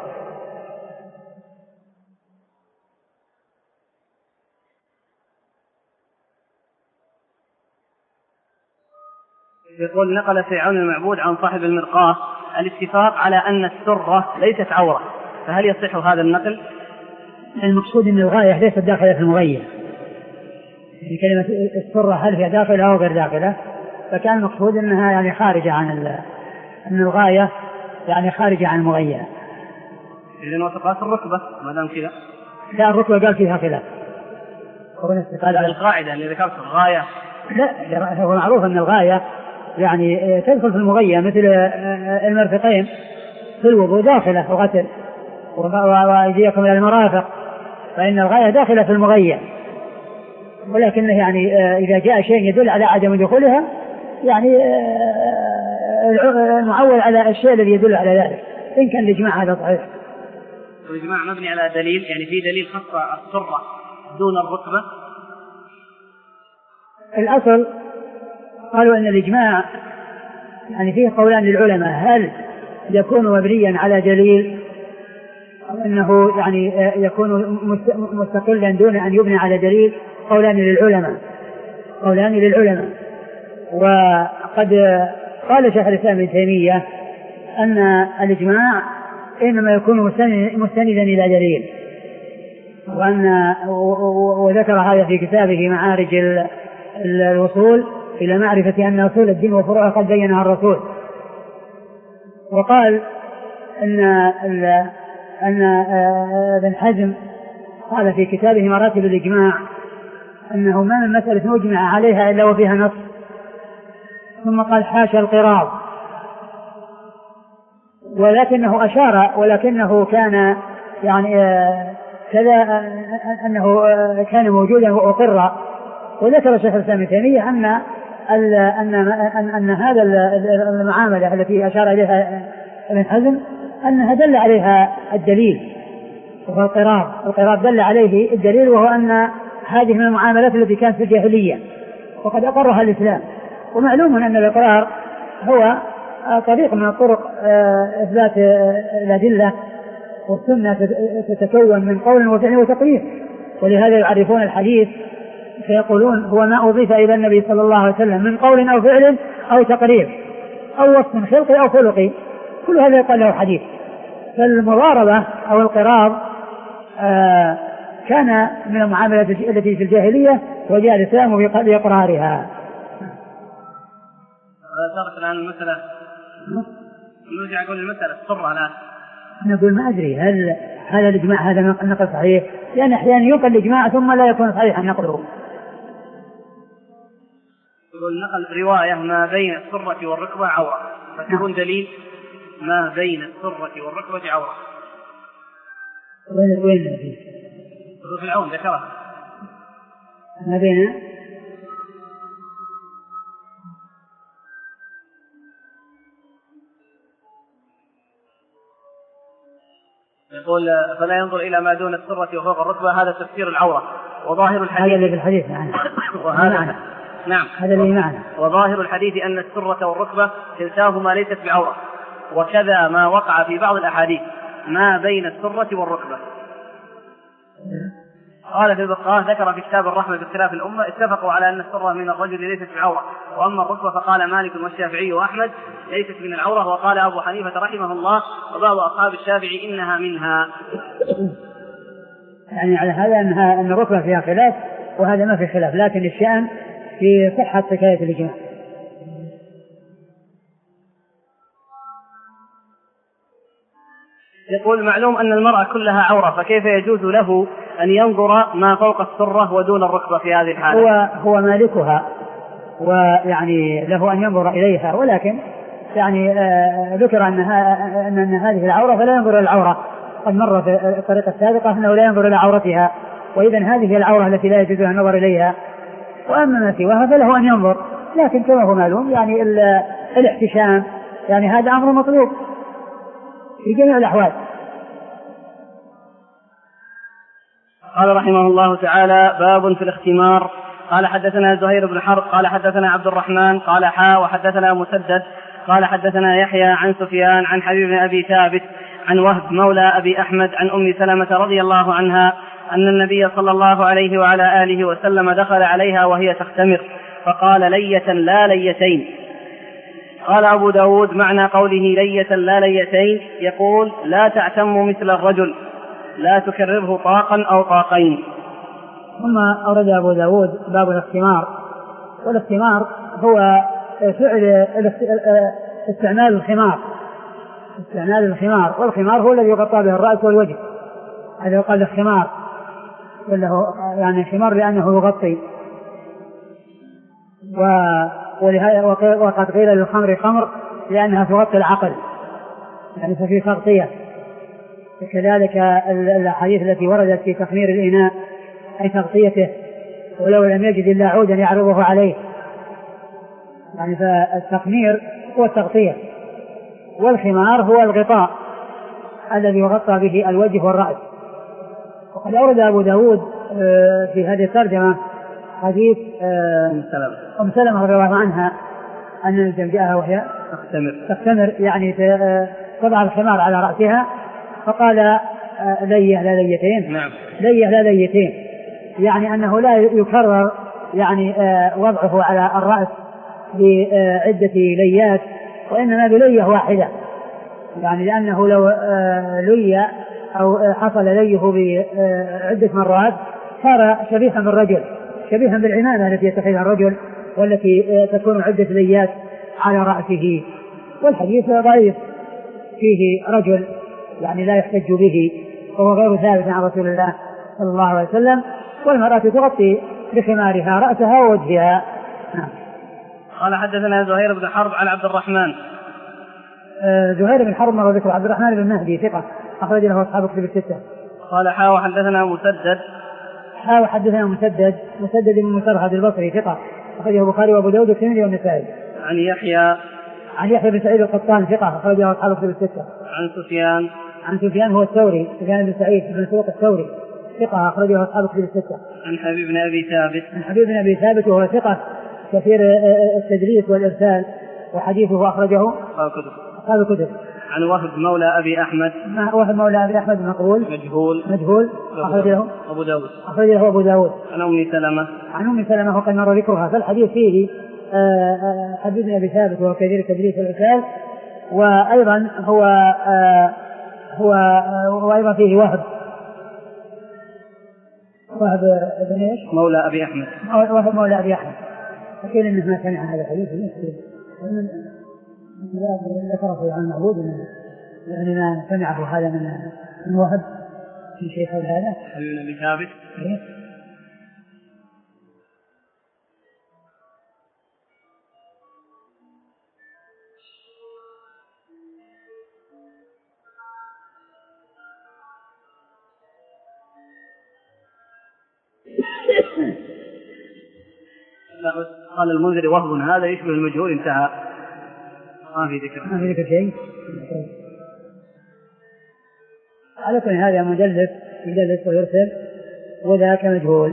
يقول: نقل فرعون المعبود عن صاحب المرقاة الاتفاق على أن السرة ليست عورة، فهل يصح هذا النقل؟ المقصود أن الغاية ليست داخلة في المغير، يعني كلمة السرة هل هي داخلة أو غير داخلة، فكان المقصود أنها يعني خارجة عن أن الغاية يعني خارجة عن المغير. إذن وتقاس الركبة ما دام كذا. لا، الركبة قال فيها خلاف. على القاعدة اللي ذكرت الغاية. لا، هو معروف أن الغاية يعني تدخل في المغير، مثل المرفقين في الوضوء داخلة في الغسل، وأيديكم إلى المرافق، فإن الغاية داخلة في المغير، ولكنه يعني إذا جاء شيء يدل على عدم دخولها يعني المعول على الشيء الذي يدل على ذلك، إن كان الإجماع هذا صحيح. الإجماع مبني على دليل، يعني في دليل خاص السرة دون الركبة. الأصل قالوا أن الإجماع يعني فيه قولان للعلماء: هل يكون مبنيا على دليل أو أنه يعني يكون مستقلا دون أن يبنى على دليل؟ قولان للعلماء قولان للعلماء وقد قال شيخ الإسلام ابن تيمية أن الإجماع إنما يكون مستندا إلى دليل، وأن وذكر هذا في كتابه معارج الوصول إلى معرفة أن أصول الدين وفروعه قد بينها الرسول. وقال أن أن ابن حزم قال في كتابه مراتب الإجماع أنه ما من مسألة مجمع عليها إلا وفيها نص. ثم قال حاشا القراض، ولكنه أشار ولكنه كان يعني كذا أنه كان موجودا وأقر. وذكر شيخ الإسلام ابن تيمية أن أن أن أن هذا المعاملة التي أشار إليها ابن حزم أنها دل عليها الدليل، وهو القراض. القراض دل عليه الدليل، وهو أن هذه من المعاملات التي كانت في الجاهلية وقد أقرها الإسلام. ومعلوم أن الإقرار هو طريق من الطرق إثبات الأدلة، والسنة تتكون من قول وفعل وتقرير، ولهذا يعرفون الحديث فيقولون هو ما أضيف إلى النبي صلى الله عليه وسلم من قول أو فعل أو تقرير أو وصف خلقي أو خلقي، كل هذا يقال له حديث. فالمضاربة أو القراض آه كان من المعاملات التي في الجاهلية، وجاء الإسلام بإقرارها. صارت الآن المسألة نرجع نقول المسألة الصرة الآن. نقول ما أدري هل هذا الإجماع هذا النقل صحيح، لأن أحيانا ينقل الإجماع ثم لا يكون صحيحا نقله. يقول نقل رواية ما بين السرة والركبة عورة، فتكون دليل ما بين السرة والركبة عورة. وين وين في العون ذكرها ما بين يقول فلا ينظر إلى ما دون السرة وفوق الركبة، هذا تفسير العورة. وظاهر الحديث هذا اللي في الحديث معنا. وهذا نعم هذا اللي معنا. وظاهر الحديث أن السرة والركبة كلتاهما ليست بعورة، وكذا ما وقع في بعض الأحاديث ما بين السرة والركبة. قال في البقاء ذكر في كتاب الرحمة باختلاف الأمة اتفقوا على أن السرة من الرجل ليست بعورة، وأما الركبة فقال مالك والشافعي وأحمد ليست من العورة، وقال أبو حنيفة رحمه الله وبعض أصحاب الشافعي إنها منها. يعني على هذا أنها أن الركبة فيها خلاف، وهذا ما في خلاف، لكن الشأن في صحة حكاية الإجماع. يقول معلوم أن المرأة كلها عورة، فكيف يجوز له أن ينظر ما فوق السرة ودون الركبة في هذه الحالة؟ هو هو مالكها، ويعني له أن ينظر إليها، ولكن يعني آه ذكر أنها أن, أن هذه العورة فلا ينظر إلى العورة. قد مر في الطريقة السابقة أنه لا ينظر إلى عورتها، وإذا هذه العورة التي لا يجوز له النظر إليها. وأما ما سواها فله أن ينظر، لكن كما هو معلوم يعني الاحتشام يعني هذا أمر مطلوب في جميع الأحوال. قال رحمه الله تعالى باب في الاختمار. قال حدثنا زهير بن حرب قال حدثنا عبد الرحمن قال حا وحدثنا مسدد قال حدثنا يحيى عن سفيان عن حبيب بن أبي ثابت عن وهب مولى أبي أحمد عن أم سلمة رضي الله عنها أن النبي صلى الله عليه وعلى آله وسلم دخل عليها وهي تختمر فقال لية لا ليتين. قال أبو داود معنى قوله لية لا ليتين يقول لا تعتم مثل الرجل، لا تكرره طاقا أو طاقين. ثم أورد أبو داود باب الاختمار. والاختمار هو فعل استعمال الخمار، استعمال الخمار، والخمار هو الذي يغطى به الرأس والوجه، هذا يقال الخمار، وله يعني خمار لأنه يغطي. وقد قيل للخمر خمر لأنها تغطي العقل، يعني ففي تغطية. وكذلك الأحاديث التي وردت في تخمير الإناء أي تغطيته، ولو لم يجد إلا عودا يعرضه عليه، يعني فالتخمير هو التغطية، والخمار هو الغطاء الذي يغطى به الوجه والرأس. وقد أورد أبو داود في هذه الترجمة حديث أم سلمة رضي الله عنها أن جاءها وهي تختمر تختمر يعني تضع الخمار على رأسها، فقال ليه لا ليتين. نعم. ليه لا ليتين يعني أنه لا يكرر يعني وضعه على الرأس بعدة ليات، وإنما بلية واحدة، يعني لأنه لو لي أو حصل ليه بعدة مرات صار شبيها بالرجل، شبيها بالعمامة التي يتخذها الرجل والتي تكون عدة ليات على رأسه. والحديث ضعيف، فيه رجل يعني لا يحتج به، وهو غير ثابت عن رسول الله صلى الله عليه وسلم. والمرأة تغطي بخمارها رأسها ووجهها. قال حدثنا زهير بن حرب عن عبد الرحمن. آه زهير بن حرب مر ذكر. عبد الرحمن بن مهدي ثقة أخرج له أصحاب كتب الستة. قال حاو حدثنا مسدد. حاو حدثنا مسدد مسدد بن مسرهد البصري ثقة أخرجه البخاري وأبو داود والترمذي والنسائي. عن يحيى عن يحيى بن سعيد القطان ثقة أخرجه أصحاب كتب الستة. عن سفيان عن سفيان هو الثوري سفيان بن سعيد بن مسروق الثوري ثقة أخرجه أصحاب كتب الستة. عن حبيب بن أبي ثابت. عن حبيب بن أبي ثابت وهو ثقة كثير التدليس والإرسال وحديثه أخرجه أصحاب الكتب. عن وهب مولى أبي أحمد. وهب مولى أبي أحمد مقبول مجهول مجهول أخرجه أبو داود. أخرجه أبو داود. عن أم سلمة. عن أم سلمة وقد مر ذكرها. فالحديث فيه حبيب بن أبي ثابت وهو كثير التدليس والإرسال، وأيضا هو هو وأيضا فيه وهب وهب بن إيش مولى أبي أحمد. وهب مولى أبي أحمد. أكيد إنه ما سمع هذا الحديث ذكره عن المعبود يعني ما سمعه هذا من من وهب في شيء حول هذا. حبيب بن أبي ثابت. قال المنذر وهب هذا يشبه المجهول انتهى. ما في ذكر ما في ذكر شيء. على كل هذا مدلس يدلس ويرسل وذاك مجهول.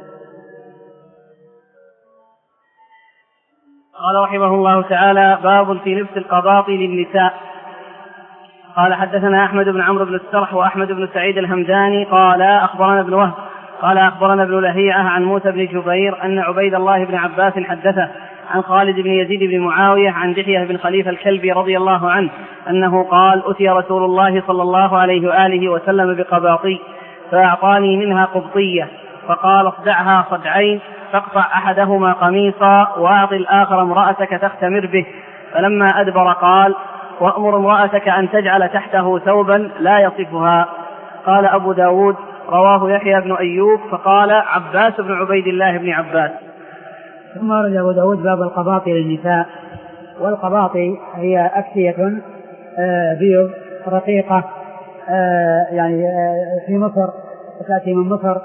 قال رحمه الله تعالى باب في لبس القباط للنساء. قال حدثنا أحمد بن عمرو بن السرح وأحمد بن سعيد الهمداني قال أخبرنا ابن وهب قال أخبرنا ابن لهيعة عن موسى بن جبير أن عبيد الله بن عباس حدثه عن خالد بن يزيد بن معاوية عن دحية بن خليفة الكلبي رضي الله عنه أنه قال أتي رسول الله صلى الله عليه وآله وسلم بقباطي فأعطاني منها قبطية فقال اصدعها صدعين فاقطع أحدهما قميصا وأعط الآخر امرأتك تختمر به. فلما أدبر قال وأمر امرأتك أن تجعل تحته ثوبا لا يصفها. قال أبو داود رواه يحيى بن أيوب فقال عباس بن عبيد الله بن عباس. ثم ورد أبو داود باب القباطي للنساء. والقباطي هي أكسية بيض رقيقة يعني في مصر تأتي من مصر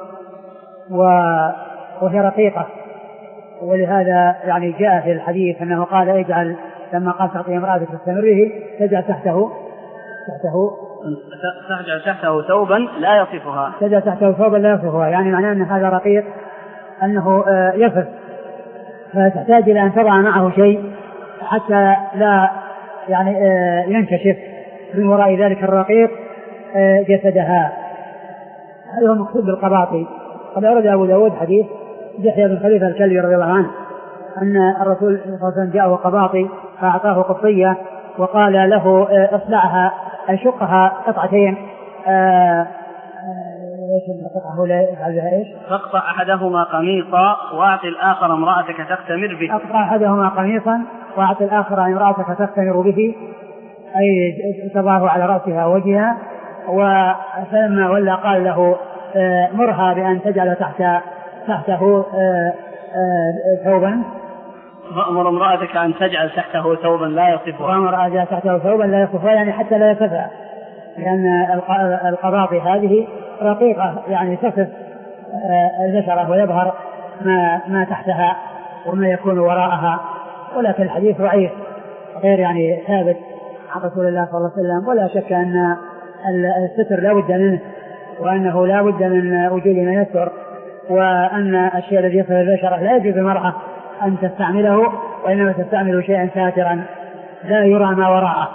وهي رقيقة، ولهذا يعني جاء في الحديث أنه قال اجعل لما قال تعطي امرأتك تستمره تجعل تحته تحته تجعل تحته ثوبا لا يصفها تجعل تحته ثوبا لا يصفها يعني معناه أن هذا رقيق أنه يصف، فتحتاج إلى أن تضع معه شيء حتى لا يعني ينكشف من وراء ذلك الرقيق جسدها. هذا هو المقصود بالقباطي. قد أورد أبو داود حديث دحية بن خليفة الكلبي رضي الله عنه أن الرسول صلى الله عليه وسلم جاءه قباطي فأعطاه قبطية وقال له اصلعها أشقها قطعتين فاقطع أحدهما قميصا وأعطي الآخر امرأتك تختمر به. أقطع أحدهما قميصا وأعطي الآخر امرأتك تختمر به أي تضعه على رأسها وجهها. وفلما ولى قال له مرها بأن تجعل تحت تحته ثوبا وأمر امرأتك أن تجعل تحته ثوبا لا يصفها وأمر أجعل تحته ثوبا لا يصفها يعني حتى لا يصفها، لأن القباطي هذه رقيقة يعني تصف البشرة ويظهر ما, ما تحتها وما يكون وراءها. ولكن الحديث ضعيف غير يعني ثابت عن رسول الله صلى الله عليه وسلم. ولا شك أن الستر لا بد منه وأنه لا بد من وجود ما يستر، وأن الشيء الذي يصف البشرة لا يجوز المرأة أن تستعمله وإنما تستعمل شيئا ساترا لا يرى ما وراءه.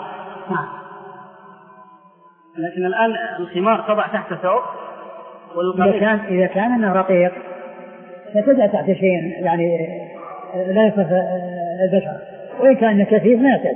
لكن الآن الخمار تضع تحت ثوب إذا كان إذا كان أنه رقيق فتجع تحت شيء يعني لا يصف البشر، وإن كان كثيف ما يحتاج.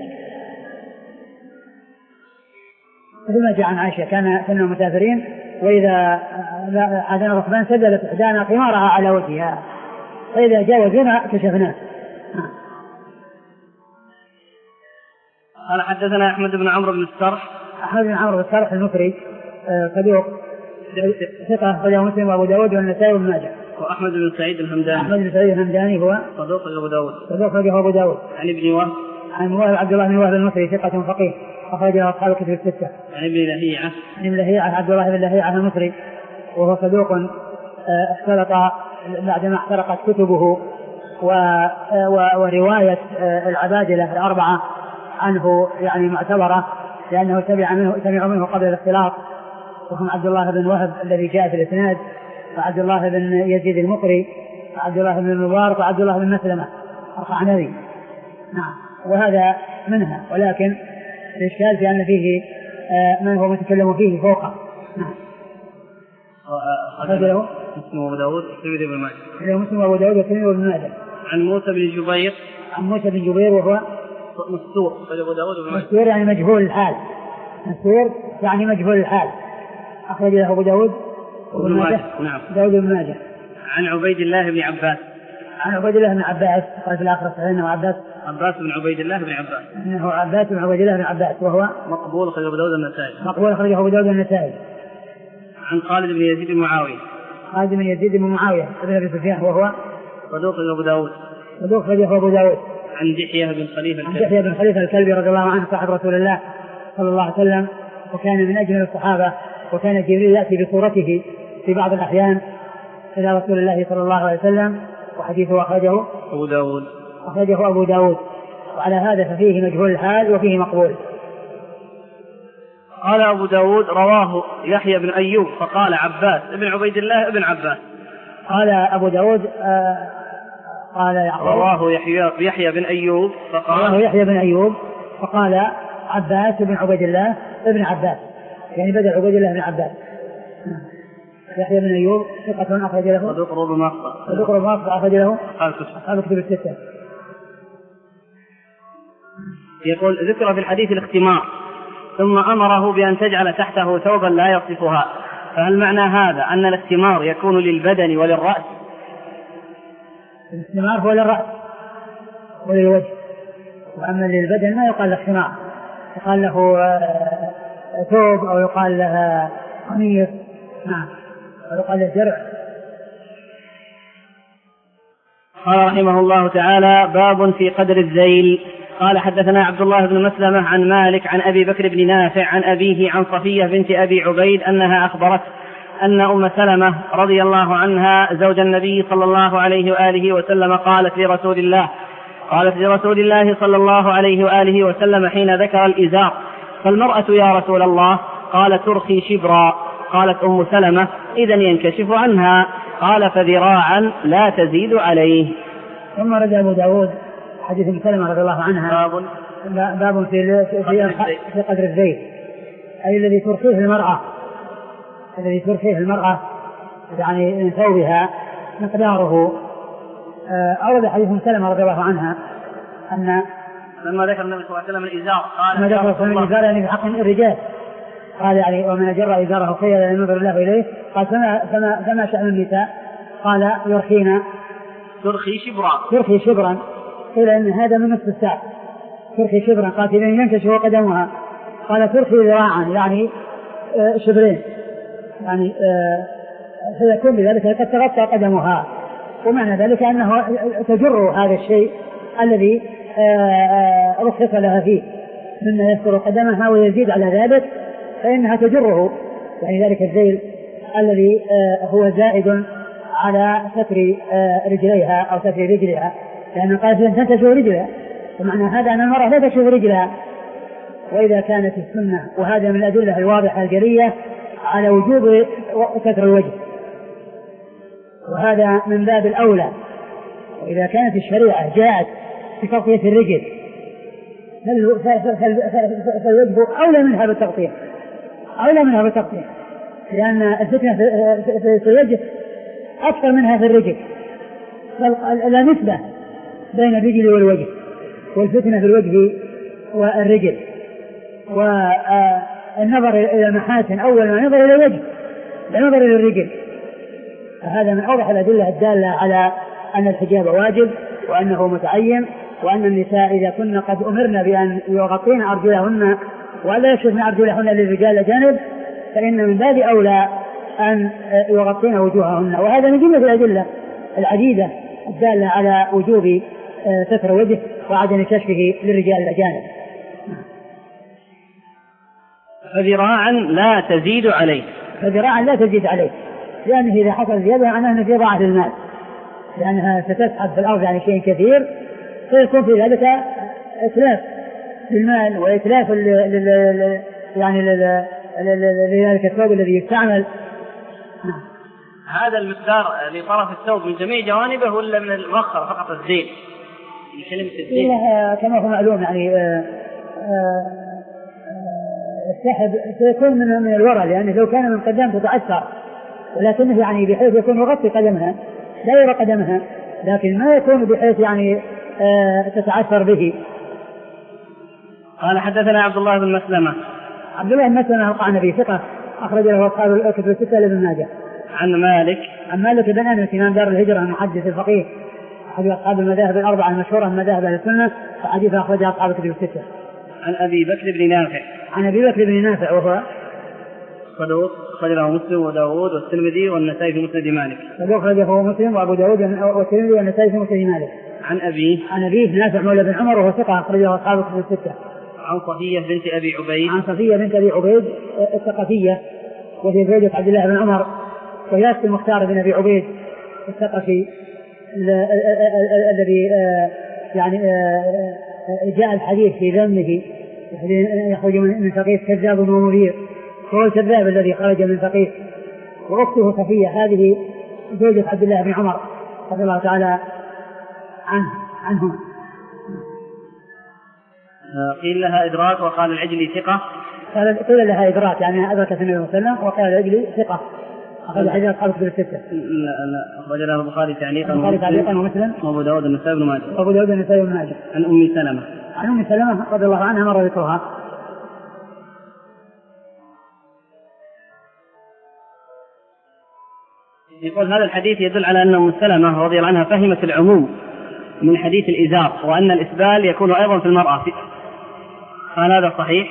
مثل ما جاء عن عائشة كان كنا مسافرين وإذا عادنا ركبان سدلت إحدانا خمارها على وجهها فإذا جاوزنا كشفناه. قال حدثنا أحمد بن عمرو بن السرح أحمد بن عمرو بن الصالح المصري صدوق ثقة أخرجه مسلم وأبو داود والنسائي وابن ماجه. وأحمد بن سعيد الهمداني أحمد بن سعيد الهمداني هو صدوق أبو داود صدوق أخرجه أبو داود. عن ابن وهب عن وهب عبد الله بن وهب المصري ثقة فقيه أخرجه أصحاب الكتب الستة. عن ابن لهيعة عن ابن لهيعة عبد الله بن لهيعة المصري وهو صدوق اختلط بعدما احترقت كتبه ورواية العبادلة الأربعة عنه يعني معتبرة لأنه سمع منه سمع منه قبل الاختلاط، وهم عبد الله بن وهب الذي جاء في الإسناد، وعبد الله بن يزيد المقري، وعبد الله بن المبارك، وعبد الله بن مسلمة القعنبي. نعم، وهذا منها، ولكن الإشكال في أن فيه من هو متكلم فيه فوقه. نعم. أخرجه مسلم وأبو داود والترمذي وابن ماجه. مسلم وأبو داود والترمذي وابن ماجه. عن موسى بن جبير عن موسى بن جبير وهو مستور أبو داود وابن ماجه. مستور يعني مجهول الحال. مستور يعني مجهول الحال. أخرج له أبو داود وابن ماجه. نعم. داود وابن ماجه. عن عبيد الله بن عباس. عن عبيد الله بن عباس قال في الآخر صحيح أنه عباس. عباس بن عبيد الله بن عباس. إنه عباس بن عبيد الله بن عباس وهو مقبول أخرجه أبو داود النسائي. مقبول أخرجه أبو داود النسائي. عن خالد بن يزيد بن معاوية. خالد بن يزيد بن معاوية ابن أبي سفيان وهو صدوق أبو داود. صدوق أخرجه أبو داود. عن دحية بن خليفة الكلبي. عن دحية بن خليفة الكلبي رضي الله عنه صاحب رسول الله صلى الله عليه وسلم، وكان من أجمل الصحابة، وكان جبريل يأتي بصورته في بعض الأحيان إلى رسول الله صلى الله عليه وسلم، وحديثه أخرجه أبو داود. أخرجه أبو داود. وعلى هذا ففيه مجهول الحال وفيه مقبول. قال أبو داود رواه يحيى بن أيوب فقال عباس ابن عبيد الله ابن عباس. قال أبو داود آه قال رواه يحيى, يحيى بن أيوب فقال رواه يحيى بن أيوب فقال عباس بن عبيد الله ابن عباس، يعني بدل عبيد الله بن عباس. يحيى بن أيوب ثقة أخرج له صدوق ربما أخطأ صدوق ربما أخطأ أخرج له أصحاب الكتب الستة. يقول ذكر في الحديث الاختمار ثم أمره بأن تجعل تحته ثوبا لا يصفها، فهل معنى هذا أن الاختمار يكون للبدن وللرأس؟ الاختمار هو للرأس وللوجه، وأما للبدن ما يقال له اختمار، يقال له ثوب أو يقال له قميص، نعم، أو يقال له درع. قال رحمه الله تعالى باب في قدر الذيل. قال حدثنا عبد الله بن مسلمة عن مالك عن أبي بكر بن نافع عن أبيه عن صفية بنت أبي عبيد أنها أخبرت أن أم سلمة رضي الله عنها زوج النبي صلى الله عليه وآله وسلم قالت لرسول الله قالت لرسول الله صلى الله عليه وآله وسلم حين ذكر الإزار: فالمرأة يا رسول الله؟ قال: ترخي شبرا. قالت أم سلمة: إذن ينكشف عنها. قال: فذراعا لا تزيد عليه. ثم رد أبو داود حديث ام سلمة رضي الله عنها باب باب في في, في قدر الزيت، أي الذي ترخيه المرأة الذي ترخيه المرأة يعني من ثوبها مقداره. أورد حديث ام سلمة رضي الله عنها أن لما ذكر النبي صلى الله عليه وسلم الإزار قال: ما ذكر من الإزار يعني في حق الرجال، قال يعني ومن جر إزاره خيلا ينظر الله إليه. قال: فما فما فما شأن النساء؟ قال: يرخينا ترخي شبرا. ترخي شبرا. قيل إن هذا من نصف الساق. ترخي شبرا. قال: إذا ينكشف قدمها. قال: ترخي ذراعا يعني آه شبرين، يعني فيكون آه بذلك قد تغطى قدمها، ومعنى ذلك أنه تجر هذا الشيء الذي آه رخص لها فيه مما يستر قدمها ويزيد على ذلك فإنها تجره، يعني ذلك الذيل الذي آه هو زائد على ستر آه رجليها أو ستر رجلها، لأنه قال لن تنكشف رجلها، ومعنى هذا أن المرأة لا تكشف رجلها. وإذا كانت السنة، وهذا من الأدلة الواضحة الجلية على وجوب ستر الوجه، وهذا من باب الأولى. وإذا كانت الشريعة جاءت بتغطية الرجل فالوجه أولى منها بالتغطية أولى منها بالتغطية لأن الفتنة في الوجه أكثر منها في الرجل، لا نسبة بين الرجل والوجه، والفتنة في الوجه والرجل. والنظر إلى المحاسن أول ما نظر إلى الوجه لا نظر إلى الرجل. هذا من أوضح الأدلة الدالة على أن الحجاب واجب وأنه متعين، وأن النساء إذا كن قد أمرن بأن يغطين أرجلهن ولا يكشفن أرجلهن للرجال الأجانب فإن من باب أولى أن يغطين وجوههن. وهذا من جملة الأدلة العديدة الدالة على وجوب ستر وجه وعدم كشفه للرجال الأجانب. فذراعا لا تزيد عليه فذراعا لا تزيد عليه لأنه إذا حصل زيادة معناه أنه في ضاعة للمال لأنها ستسحب في الأرض يعني شيء كثير فيكون في ذلك إتلاف للمال وإتلاف لل يعني لذلك الثوب الذي يستعمل. هذا المقدار لطرف الثوب من جميع جوانبه ولا من المؤخر فقط الزيت؟ كما هو معلوم يعني السحب سيكون من من الوراء لأنه لو كان من قدام تتأثر ولكنه يعني بحيث يكون يغطي قدمها لا يرى قدمها لكن ما يكون بحيث يعني تتأثر به. قال حدثنا عبد الله بن مسلمة. عبد الله بن مسلمة القعنبي ثقة أخرج له أصحاب الكتب الستة لابن ماجه. عن مالك. عن مالك بن أنس إمام دار الهجرة المحدث الفقيه أحد أصحاب المذاهب الأربعة المشهورة من مذاهب أهل السنة وحديث أخرجها أصحاب الكتب الستة. عن أبي بكر بن نافع. عن أبي بكر بن نافع وهو صدوق أخرجه مسلم وداود والترمذي والنسائي في مسند مالك. صدوق أخرجه مسلم وأبو داود والترمذي والنسائي في مسند مالك. عن أبيه. عن أبيه نافع مولى بن عمر وهو ثقة أخرجه أصحاب الكتب الستة. عن صفية بنت أبي عبيد. عن صفية بنت أبي عبيد الثقفية وهي زوجة عبد الله بن عمر وياسر المختار بن أبي عبيد الثقفي الذي يعني جاء الحديث في ذمه يخرج من ثقيف كذاب ومبير هو الكذاب الذي خرج من ثقيف. وأخته صفية هذه زوجة عبد الله بن عمر رضي الله تعالى عنه عنهم. قيل لها إدراك وقال العجلي ثقة. قيل لها إدراك يعني أدركت النبي صلى الله عليه وسلم وقال العجلي ثقة أخرج حديث أصحاب الكتب الستة. لا لا أخرج له البخاري تعليقا البخاري تعليقا ومسلم وأبو داود النسائي بن ماجه. أبو داود النسائي بن ماجه. عن أم سلمة. عن أم سلمة رضي الله عنها مر ذكرها. يقول هذا الحديث يدل على أن أم سلمة رضي الله عنها فهمت العموم من حديث الإزار وأن الإسبال يكون أيضا في المرأة. هل هذا صحيح؟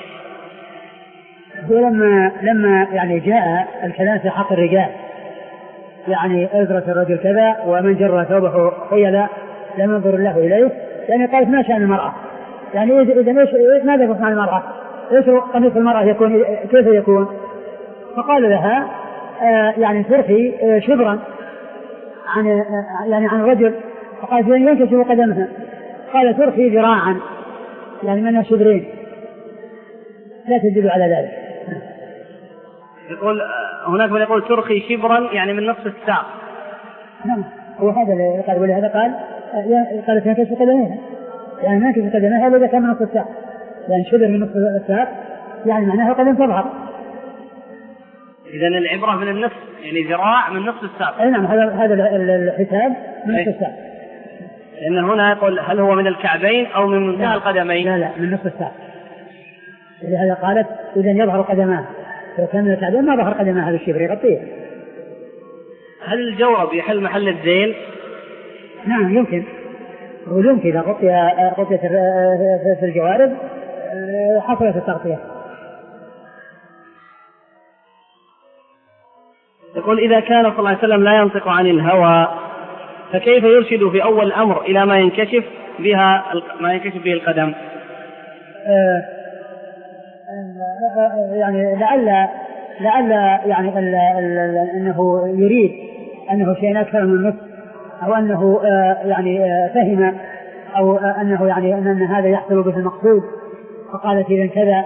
ولما لما يعني جاء الكلام في حق الرجال يعني أزرة الرجل كذا ومن جر ثوبه خيلا لم ينظر الله إليه يعني قالت ما شأن المرأة يعني إذا إيش ماذا يكون عن المرأة إيش قميص المرأة يكون كيف يكون؟ فقال لها آه يعني ترخي آه شبرا عن آه يعني عن الرجل فقالت يعني ينكشف قدمها قال ترخي ذراعا يعني منها شبرين لا تدل على ذلك. يقول هناك من يقول ترخي شبرا يعني من نصف الساق. نعم هو هذا اللي قال ولهذا قال قالت ينكشف قدمها يعني ينكشف قدمها هذا كان من نصف الساق يعني شبر من نصف الساق يعني معناها قدم تظهر. إذن العبرة من النصف يعني ذراع من نصف الساق. أي نعم هذا هذا الحساب من نصف الساق. لأن هنا يقول هل هو من الكعبين أو من منتهى القدمين؟ لا لا من نصف الساق. لهذا قالت إذن يظهر قدماه لو كان من الكعبين ما ظهر قدماه هذا الشبر يغطيه. هل الجورب يحل محل الذيل؟ نعم يمكن ويمكن إذا غطي غطيت في الجوارب حصلت التغطية. يقول إذا كان صلى الله عليه وسلم لا ينطق عن الهوى فكيف يرشد في أول الأمر إلى ما ينكشف بها ما ينكشف به القدم؟ آه آه يعني لعل لعل يعني ال ال ال أنه يريد أنه شيء أكثر من النصف أو أنه آه يعني آه فهم أو آه أنه يعني أن هذا يحصل به المقصود فقالت إذن كذا.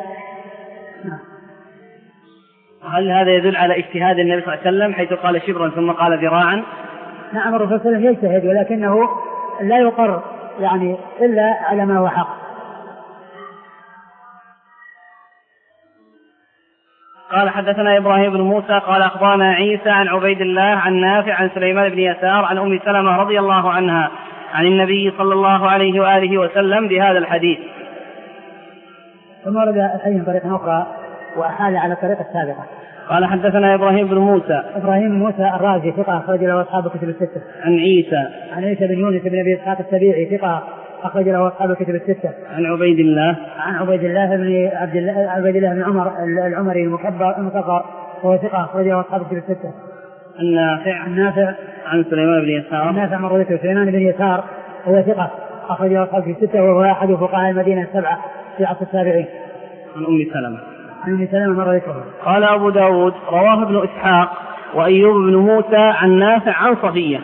هل هذا يدل على اجتهاد النبي صلى الله عليه وسلم حيث قال شبرا ثم قال ذراعا؟ نعم الرسول صلى الله عليه وسلم يجتهد ولكنه لا يقر يعني إلا على ما هو حق. قال حدثنا إبراهيم بن موسى قال أخبرنا عيسى عن عبيد الله عن نافع عن سليمان بن يسار عن أم سلمة رضي الله عنها عن النبي صلى الله عليه وآله وسلم بهذا الحديث. ثم ورد الحديث طريقة أخرى وأحال على الطريقة السابقة. قال حدثنا إبراهيم بن موسى. إبراهيم بن موسى الرازي ثقة أخرج له أصحاب الكتب الستة. عن عيسى. عن عيسى بن يونس بن أبي إسحاق السبيعي ثقة أخرج له أصحاب الكتب الستة. عن عبيد الله عن عبيد الله بن عبد الله عبيد الله بن عمر العمري المكبر المكبر وهو ثقة أخرج له أصحاب الكتب الستة. النافع النافع عن سليمان بن يسار النافع مر ذكر سليمان بن يسار هو ثقة أخرج له أصحاب الكتب الستة وهو أحد فقهاء المدينة السبعة في عصر التابعين. عن أم سلمة عن أم سلمة مر ذكره. قال أبو داود رواه ابن إسحاق وأيوب بن موسى عن نافع عن صفية.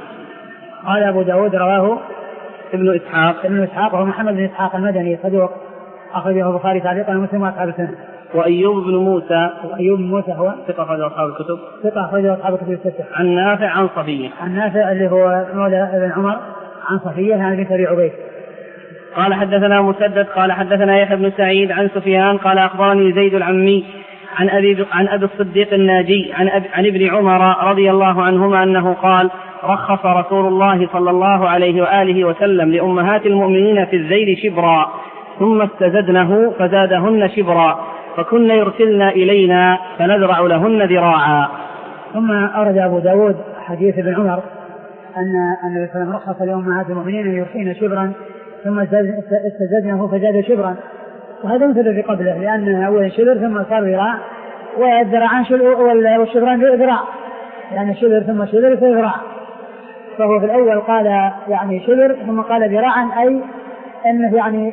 قال أبو داود رواه ابن إسحاق ابن إسحاق وهو محمد بن إسحاق المدني صدوق أخرجه البخاري تعليقا ومسلم وأصحاب السنة. وأيوب بن موسى وأيوب بن موسى هو ثقة أخرج أصحاب الكتب ثقة أخرج أصحاب الكتب الستة. عن نافع عن صفية عن نافع اللي هو مولى ابن عمر عن صفية عن بنت أبي عبيد. قال حدثنا مسدد قال حدثنا يحيى بن سعيد عن سفيان قال أخبرني زيد العمي عن أبي عن أبي الصديق الناجي عن, عن ابن عمر رضي الله عنهما أنه قال رخص رسول الله صلى الله عليه وآله وسلم لأمهات المؤمنين في الذيل شبرا ثم استزدنه فزادهن شبرا فكن يرسلن إلينا فنذرع لهن ذراعا. ثم أورد أبو داود حديث ابن عمر أن النبي صلى الله عليه وسلم رخص لأمهات المؤمنين أن يرسلن شبرا ثم استزدنه فزاد شبرا، وهذا مثل في قبله لأن أول شبر ثم صار ذراع والذراعان والشبران ذراع يعني شبر ثم شبر في ذراع، فهو في الأول قال يعني شبر ثم قال ذراعا أي أنه يعني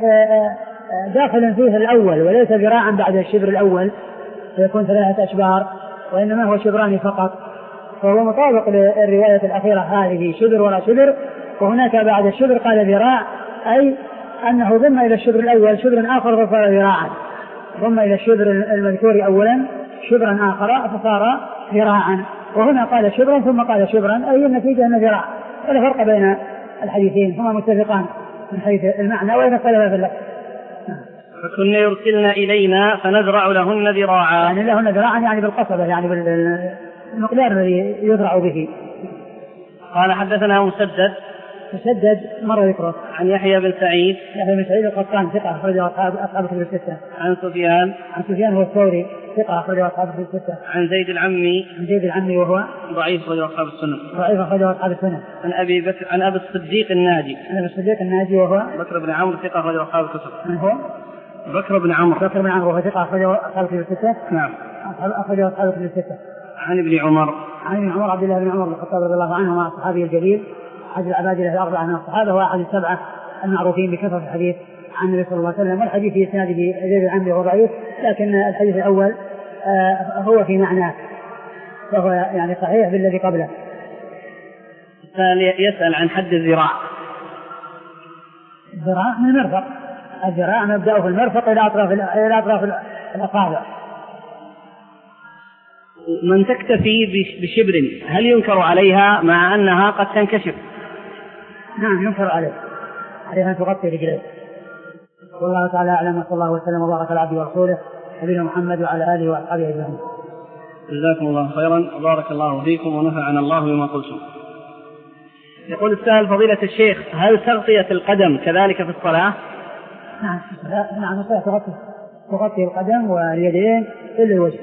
داخل فيه الأول وليس ذراعا بعد الشبر الأول فيكون ثلاثة أشبار وإنما هو شبران فقط، فهو مطابق للرواية الأخيرة هذه شبر ولا شبر، وهناك بعد الشبر قال ذراع أي أنه ضم إلى الشبر الأول شبر آخر فصار ذراعا، ضم إلى الشبر المذكور أولا شبرا آخر فصار ذراعا، وهنا قال شبرا ثم قال شبرا أي النتيجة أن ذراع، ولا فرق بين الحديثين هما متفقان من حيث المعنى وإن اختلفا في اللفظ. فكن يرسلن إلينا فنزرع لهن ذراعا يعني لهن ذراعا يعني بالقصبة يعني بالمقدار الذي يزرع به. قال حدثنا مسدد مسدد مر ذكره عن يحيى بن سعيد يحيى بن سعيد القطان ثقة أخرجه أصحاب أصحاب الكتب الستة. عن سفيان عن سفيان هو الثوري ثقة أخرجه أصحاب الكتب الستة. عن زيد العمي عن زيد العمي وهو ضعيف أخرجه أصحاب السنة ضعيف أخرجه أصحاب السنة. عن أبي بكر عن أبي الصديق الناجي عن أبي الصديق الناجي وهو بكر بن عمرو ثقة أخرجه أصحاب الكتب. من هو؟ بكر بن عمرو بكر بن عمرو وهو ثقة أخرجه أصحاب الكتب الستة. نعم أخرجه أصحاب الكتب الستة. عن ابن عمر عن ابن عمر عبد الله بن عمر بن الخطاب رضي الله عنه مع الصحابي الجليل أحد العبادلة الأربعة من الصحابة وأحد السبعة المعروفين بكثرة الحديث عن النبي صلى الله عليه وسلم، والحديث في إسناده زيد العمي وهو ضعيف، لكن الحديث الأول آه هو في معناه فهو يعني صحيح بالذي قبله. الثاني يسأل عن حد الذراع. الذراع من المرفق، الذراع نبدأ في المرفق إلى أطراف إلى أطراف الأصابع. من تكتفي بشبر هل ينكر عليها مع أنها قد تنكشف؟ نعم ينكر عليه عليها أن تغطي رجليه. والله تعالى أعلم، وصلى الله وسلم وبارك على عبده ورسوله نبينا محمد وعلى آله وأصحابه أجمعين. جزاكم الله خيرا وبارك الله فيكم ونفعنا الله بما قلتم. يقول السائل فضيلة الشيخ هل تغطية القدم كذلك في الصلاة؟ نعم نعم الصلاة تغطي تغطي القدم واليدين إلا الوجه.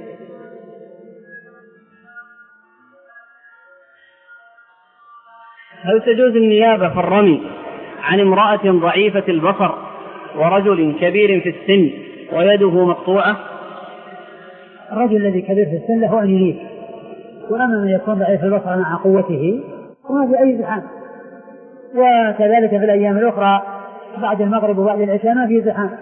هل تجوز النيابة في الرمي عن امرأة ضعيفة البصر ورجل كبير في السن ويده مقطوعة؟ الرجل الذي كبير في السن له أن ينيب، وأما من يكون ضعيف البصر مع قوته وما في أي زحام، وكذلك في الأيام الأخرى بعد المغرب وبعد العشاء ما في زحام.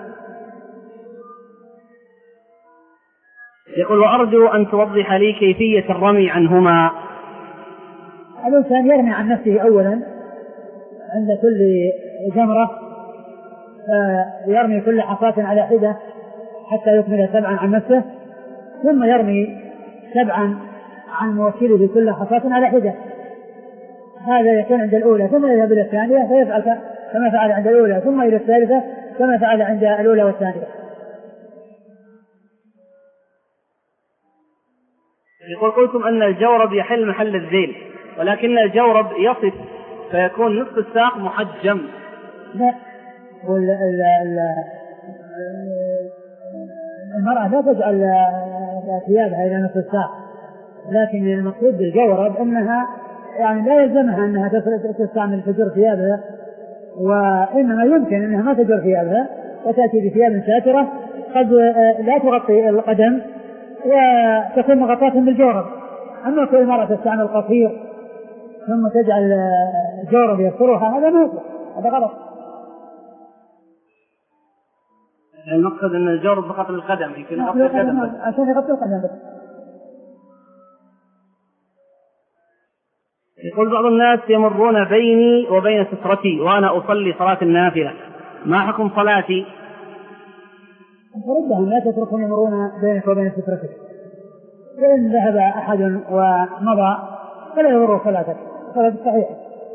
يقول وأرجو أن توضح لي كيفية الرمي عنهما. الإنسان يرمي عن نفسه أولا عند كل جمرة، يرمي كل حصاة على حدة حتى يكمل سبعا عن نفسه، ثم يرمي سبعا عن موكله كل حصاة على حدة، هذا يكون عند الأولى، ثم يذهب إلى الثانية فيفعل كما فعل عند الأولى، ثم إلى الثالثة كما فعل عند الأولى والثانية. يقول قلتم أن الجورب يحل محل الذيل، ولكن الجورب يصف فيكون نصف الساق محجم. لا، المرأة لا تجعل ثيابها إلى نصف الساق، لكن المقصود بالجورب أنها يعني لا يلزمها أنها تستعمل فجر ثيابها وإنما يمكن أنها ما تجر ثيابها وتأتي بثياب ساترة قد لا تغطي القدم وتكون مغطاة بالجورب. أما كل مرة تستعمل قصير ثم تجعل جورب يسترها هذا ما يصلح، هذا غلط. المقصد أن الجورب فقط للقدم يمكن يغطي القدم بس. عشان يغطي القدم بس. يقول بعض الناس يمرون بيني وبين سترتي وأنا أصلي صلاة النافلة، ما حكم صلاتي؟ فردهم لا تتركهم يمرون بينك وبين سترتك، فإن ذهب أحد ومضى فلا يضر صلاتك، صلاة صحيحة.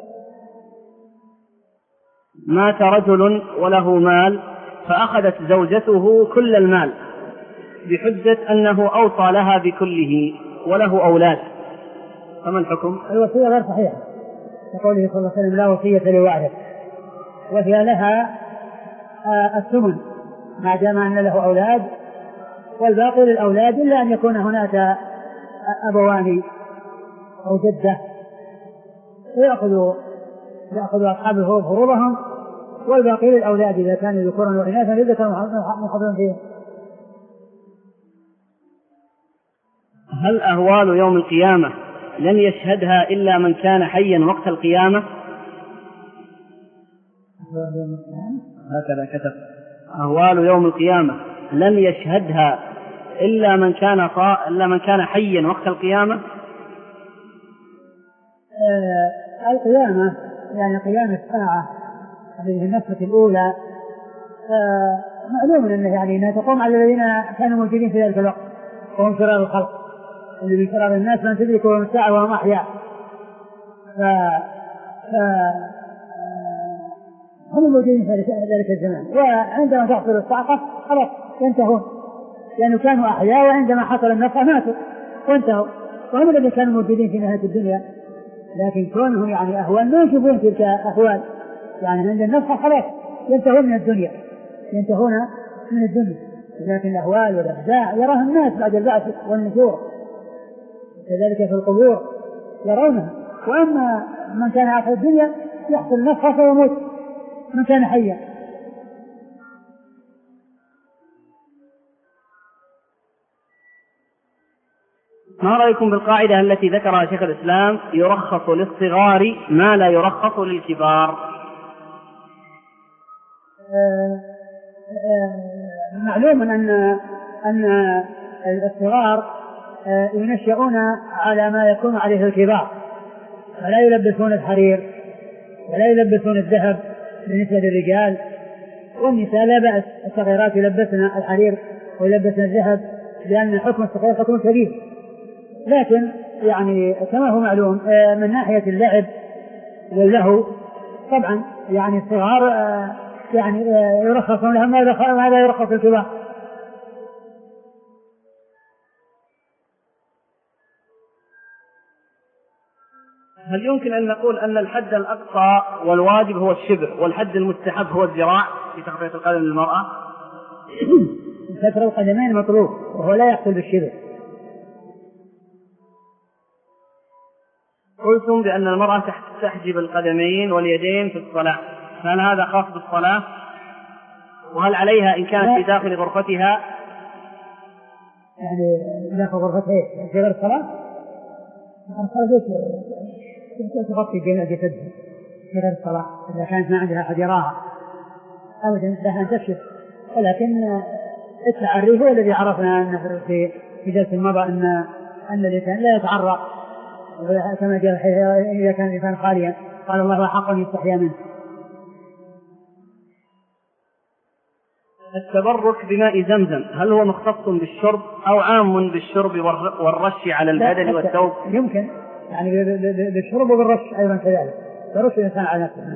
مات رجل وله مال فأخذت زوجته كل المال بحجة أنه أوصى لها بكله وله أولاد، فما الحكم؟ الوصية غير صحيحة، يقول صلى الله عليه وسلم لا وصية لوارث، وهي لها الثمن ما دام أن له أولاد، والباقي للأولاد إلا أن يكون هناك أبوان أو جدة ويأخذوا يأخذوا أصحابه فروضهم، والباقي للأولاد إذا كانوا ذكورا وإناثا إذا كانوا محضرين فيه. هل أهوال يوم القيامة لن يشهدها إلا من كان حيا وقت القيامة؟ هكذا كتب أهوال يوم القيامة لن يشهدها إلا من كان طا... إلا من كان حيا وقت القيامة. آه القيامة يعني قيام الساعة هذه النفخة الأولى آه معلوم أنه يعني أنها تقوم على الذين كانوا موجودين في ذلك الوقت وهم شرار الخلق، اللي من شرار الناس من تدركهم الساعة وهم أحياء، ف... ف... هم موجودين في ذلك الزمان، وعندما تحصل الصعقة خلاص ينتهون، لأنه كانوا أحياء وعندما حصل النفخة ماتوا وانتهوا، وهم الذين كانوا موجودين في نهاية الدنيا، لكن كونهم يعني أهوال ما يشوفون تلك أهوال، يعني عند النفخة خلاص ينتهون من الدنيا ينتهون من الدنيا لكن الأهوال والأفزاع يراها الناس بعد البعث والنشور، كذلك في القبور يرونها. وأما من كان آخر الدنيا يحصل نفخة فيموت من كان حيا. ما رأيكم بالقاعدة التي ذكرها شيخ الإسلام يرخص للصغار ما لا يرخص للكبار؟ آه آه معلوم أن أن الصغار آه ينشأون على ما يكون عليه الكبار، فلا يلبسون الحرير ولا يلبسون الذهب بالنسبة للرجال، والنساء لا بأس الصغيرات يلبسن الحرير ويلبسن الذهب لأن حكم الصغير حكم كبير. لكن يعني كما هو معلوم من ناحية اللعب واللهو طبعا يعني الصغار يعني يرخصون لهم ما لا يرخص الكبار. هل يمكن أن نقول أن الحد الأقصى والواجب هو الشبر والحد المستحب هو الذراع في تغطية القدم للمرأة؟ ستر القدمين مطلوب وهو لا يحصل بالشبر. قلتم بأن المرأة تحجب القدمين واليدين في الصلاة، هل هذا خاص بالصلاة؟ وهل عليها إن كانت في داخل غرفتها؟ يعني داخل غرفتها في غير الصلاة؟ تغطي جميع جسدها في غير الصلاة إذا كانت ما عندها أحد يراها أبدا لها أن تكشف، ولكن التعري هو الذي عرفنا أنه في في درس المضى أن أن الإنسان لا يتعرى كما جاء إذا كان الإنسان خاليا قال الله حق يستحيا منه. التبرك بماء زمزم هل هو مختص بالشرب أو عام بالشرب والرش على البدن والثوب؟ يمكن يعني بالشرب وبالرش أيضا كذلك، يرش الإنسان على نفسه.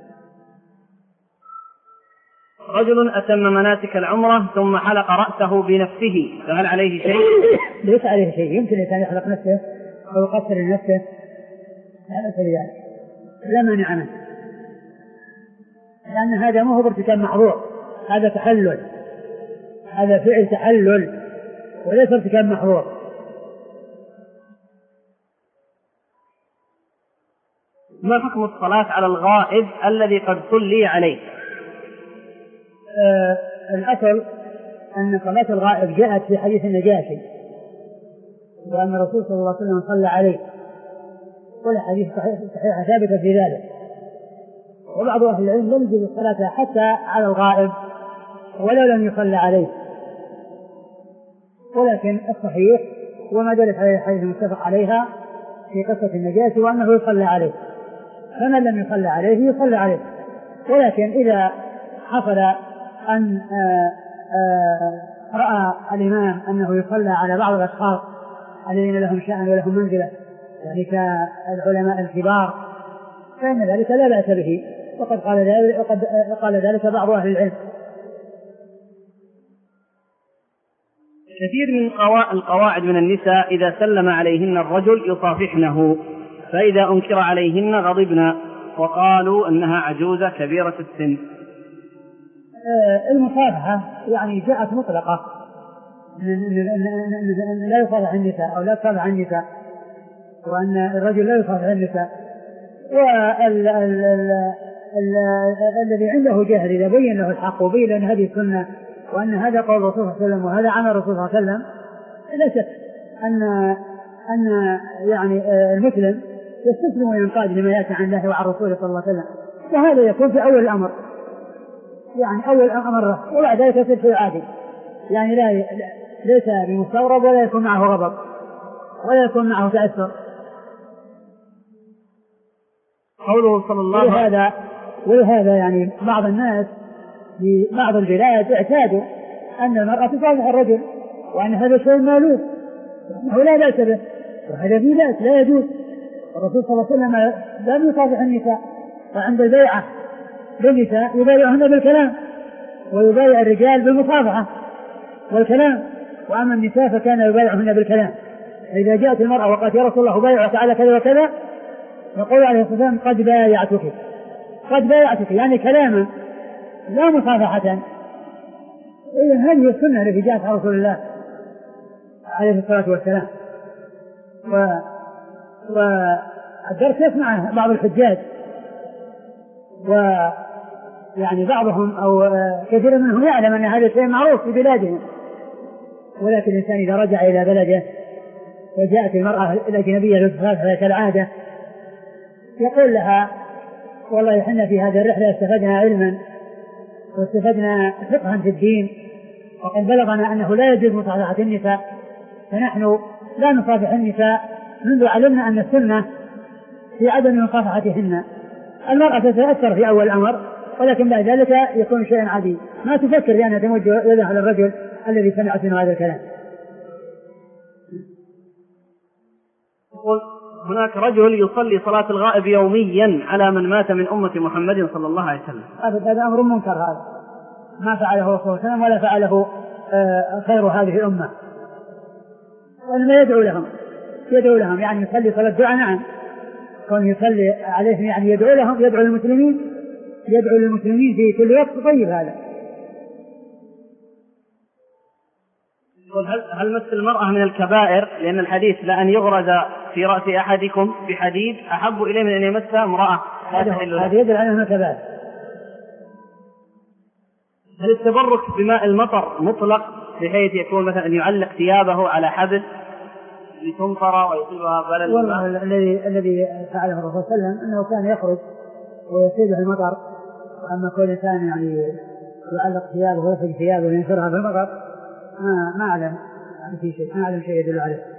رجل أتم مناسك العمرة ثم حلق رأسه بنفسه فهل عليه شيء؟ ليس عليه شيء، يمكن الإنسان يحلق نفسه أو يقصر لنفسه لا بأس بذلك لا مانع منه، لأن هذا ما هو بارتكاب محظور، هذا تحلل، هذا فعل تحلل وليس ارتكاب محظور. ما حكم الصلاة على الغائب الذي قد صلي عليه؟ آه الأصل أن صلاة الغائب جاءت في حديث النجاشي وأن الرسول صلى الله عليه وسلم صلى عليه، ولا حديث صحيحة ثابتة في ذلك. وبعض أهل العلم لم يجوز الصلاة حتى على الغائب ولو لم يصلى عليه، ولكن الصحيح وما دلت عليه الحديث المتفق عليها في قصة النجاشي وأنه يصلى عليه، فمن لم يصلى عليه يصلى عليه. ولكن إذا حصل أن آآ آآ رأى الإمام أنه يصلى على بعض الأشخاص الذين لهم شأن ولهم منزلة يعني كالعلماء الكبار فإن ذلك لا بأس به، وقد قال ذلك, وقد قال ذلك بعض أهل العلم. كثير من القواعد من النساء إذا سلم عليهن الرجل يصافحنه، فإذا أنكر عليهن غضبنا وقالوا أنها عجوزة كبيرة السن. المصافحة يعني جاءت مطلقة، لا يصافح النساء أو لا تصافح النساء، وأن الرجل لا يصافح النساء. والذي عنده جهل إذا بين له الحق وبين أن هذه السنة وأن هذا قول الرسول صلى الله عليه وسلم وهذا عمل الرسول صلى الله عليه وسلم، لا شك أن أن يعني المسلم يستسلم وينقاد لما يأتي عن الله وعن رسوله صلى الله عليه وسلم، وهذا يكون في أول الأمر، يعني أول أمر، وبعد ذلك يصير في عادي، يعني لا ليس بمستغرب ولا يكون معه غضب ولا يكون معه تأثر. قوله صلى الله عليه وسلم ولهذا ولهذا يعني بعض الناس في بعض البلاد اعتادوا أن المرأة تصافح الرجل وأن هذا شيء مألوف وأنه لا بأس به، وهذا في بأس لا يجوز. الرسول صلى الله عليه وسلم لم يصافح النساء، وعند البيعة للنساء يبايعهن بالكلام ويبايع الرجال بالمصافحة والكلام، وأما النساء فكان يبايعهن بالكلام. إذا جاءت المرأة وقالت يا رسول الله بايعك على كذا وكذا، يقول عليه الصلاة والسلام قد بايعتك قد بايعتك يعني كلاما لا مصافحة. إذن هذه السنة التي جاءت على رسول الله عليه الصلاة والسلام. و... والدرس يسمع بعض الحجاج، ويعني بعضهم أو كثير منهم يعلم أن هذا الشيء معروف في بلادهم، ولكن الإنسان إذا رجع إلى بلده وجاءت المرأة الأجنبية للصفاف كالعادة يقول لها والله إحنا في هذه الرحلة استفدنا علما واستفدنا فقها في الدين، وقد بلغنا أنه لا يجوز مصافحة النساء، فنحن لا نصافح النساء منذ علمنا أن السنة في عدم مصافحتهن. المرأة تتأثر في أول الأمر، ولكن بعد ذلك يكون شيئا عادي، ما تفكر بأنها تموجه يدها على الرجل الذي سمعت منه هذا الكلام. يقول هناك رجل يصلي صلاة الغائب يوميا على من مات من أمة محمد صلى الله عليه وسلم. هذا أمر منكر، هذا ما فعله صلى الله عليه وسلم ولا فعله خير هذه الأمة، وإنما يدعو لهم يدعو لهم يعني يصلي صلاة دعاء، نعم كون يصلي عليهم يعني يدعو لهم، يدعو للمسلمين يدعو للمسلمين في كل وقت. طيب هذا. هل هل مس المرأة من الكبائر؟ لأن الحديث لأن يغرز في رأس أحدكم بحديد أحب إليه من أن يمسها امرأة. هذا يدل على أنه كبائر. هل التبرك بماء المطر مطلق بحيث يكون مثلا أن يعلق ثيابه على حبل لتمطر ويصيبها بلل؟ والله الذي الذي فعله الرسول صلى الله عليه وسلم أنه كان يخرج ويصيبه المطر، وأما كل إنسان يعني يعلق ثيابه ويخرج ثيابه وينشرها في المطر ما ما أعلم في شيء ما أعلم شيء يدل عليه.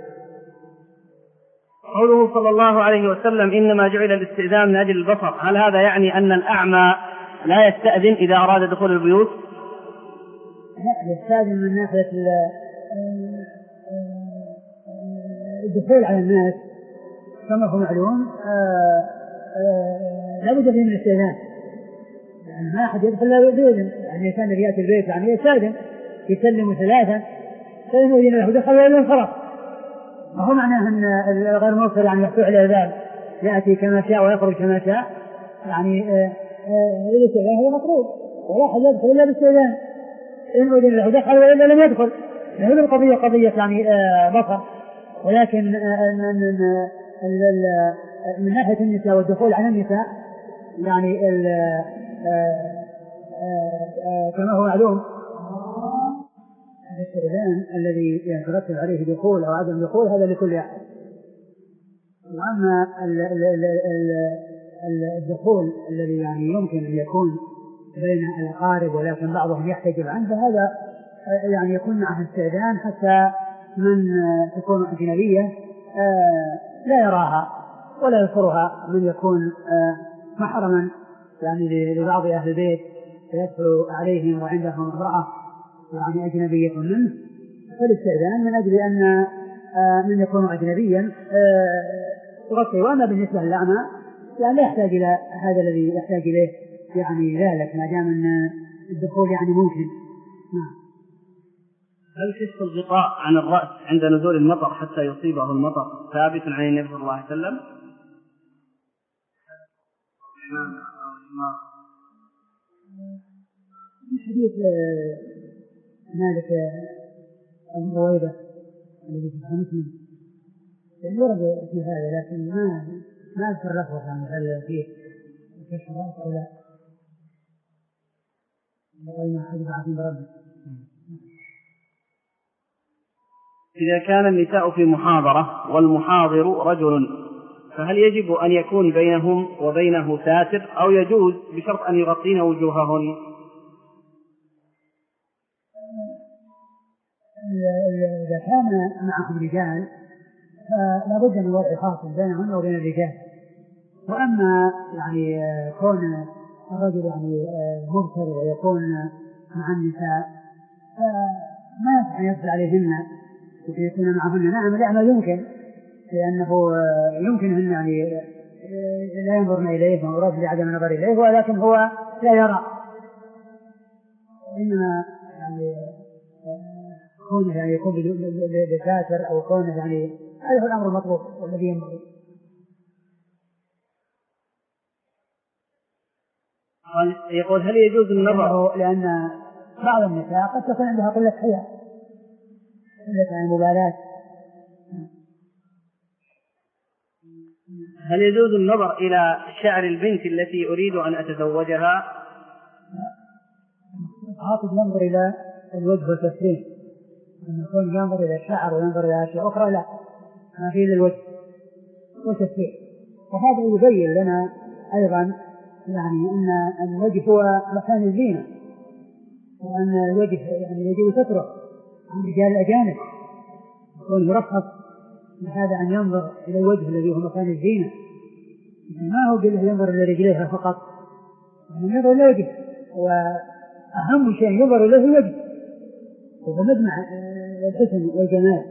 قوله صلى الله عليه وسلم إنما جعل الاستئذان من أجل البصر، هل هذا يعني أن الأعمى لا يستأذن إذا أراد دخول البيوت؟ لا، يستأذن من ناحية الدخول على الناس كما هو معلوم، لا بد فيه من الاستئذان، يعني ما أحد يدخل لا بإذن، يعني كان يأتي البيت يعني يستأذن يسلم ثلاثا فإنه إذن له دخل وإذن انصرف. ما هو معناه أن الغير موصل يعني يفتح له الباب يأتي كما شاء ويخرج كما شاء، يعني الاستئذان هو مطلوب، ولا أحد يدخل إلا بالاستئذان، إن إذن له دخل وإلا لم يدخل. هذه القضية قضية يعني بصر، ولكن من ناحية النساء والدخول على النساء يعني كما هو معلوم الاستئذان الذي يترتب عليه دخول أو عدم دخول هذا لكل أحد. وأما الدخول الذي يعني يمكن أن يكون بين الأقارب ولكن بعضهم يحتجب عنه هذا يعني يكون معه استئذان حتى من تكون أجنبية لا يراها ولا يذكرها من يكون محرما يعني لبعض أهل البيت فيدخل عليهم وعندهم امرأة يعني أجنبية منه فالاستئذان من أجل أن من يكون أجنبيا تغطي. وأما بالنسبة للأعمى يعني لا يحتاج إلى هذا الذي يحتاج إليه يعني ذلك ما دام أن الدخول يعني ممكن. نعم. هل كشف الغطاء عن الرأس عند نزول المطر حتى يصيبه المطر ثابت عن النبي صلى الله عليه وسلم؟ في حديث مالك أبو رويبة الذي في مسلم يعني ورد في هذا لكن ما ما أذكر لفظه يعني هل فيه كشف الرأس أو لا. وقالنا حديث عظيم بربه. إذا كان النساء في محاضرة والمحاضر رجل فهل يجب أن يكون بينهم وبينه ساتر أو يجوز بشرط أن يغطين وجوههن؟ إذا كان معهم رجال فلا بد من وضع فاصل بينهم وبين الرجال. وأما يعني كون الرجل يعني مبصر ويكون مع النساء فما يصح يدخل عليهن ويكون معهن. نعم لا يمكن لأنه يمكنهن يعني لا ينظرن إليه ويراد لعدم النظر إليه ولكن هو لا يرى. إنما يعني كونه يعني يكون بساتر أو كونه يعني هذا هو الأمر المطلوب والذي ينبغي. يقول هل يجوز النظر؟ لأن بعض النساء قد تكون عندها قلة حياة قلة المبالاة. هل يجوز النظر إلى شعر البنت التي أريد أن أتزوجها؟ الخاطب ينظر إلى الوجه والتسليم. أن يكون ينظر إلى الشعر وينظر إلى أشياء أخرى لا ما فيه إلا الوجه والتسليم. وهذا يبين لنا أيضا يعني أن الوجه هو مكان الزينة وأن الوجه يعني يجب ستره عن رجال الأجانب يكون مرخص بهذا أن ينظر إلى الوجه الذي هو مكان الزينة. يعني ما هو قله ينظر إلى رجليها فقط يعني ينظر إلى وجه وأهم شيء ينظر إليه الوجه وهو مجمع الحسن والجمال.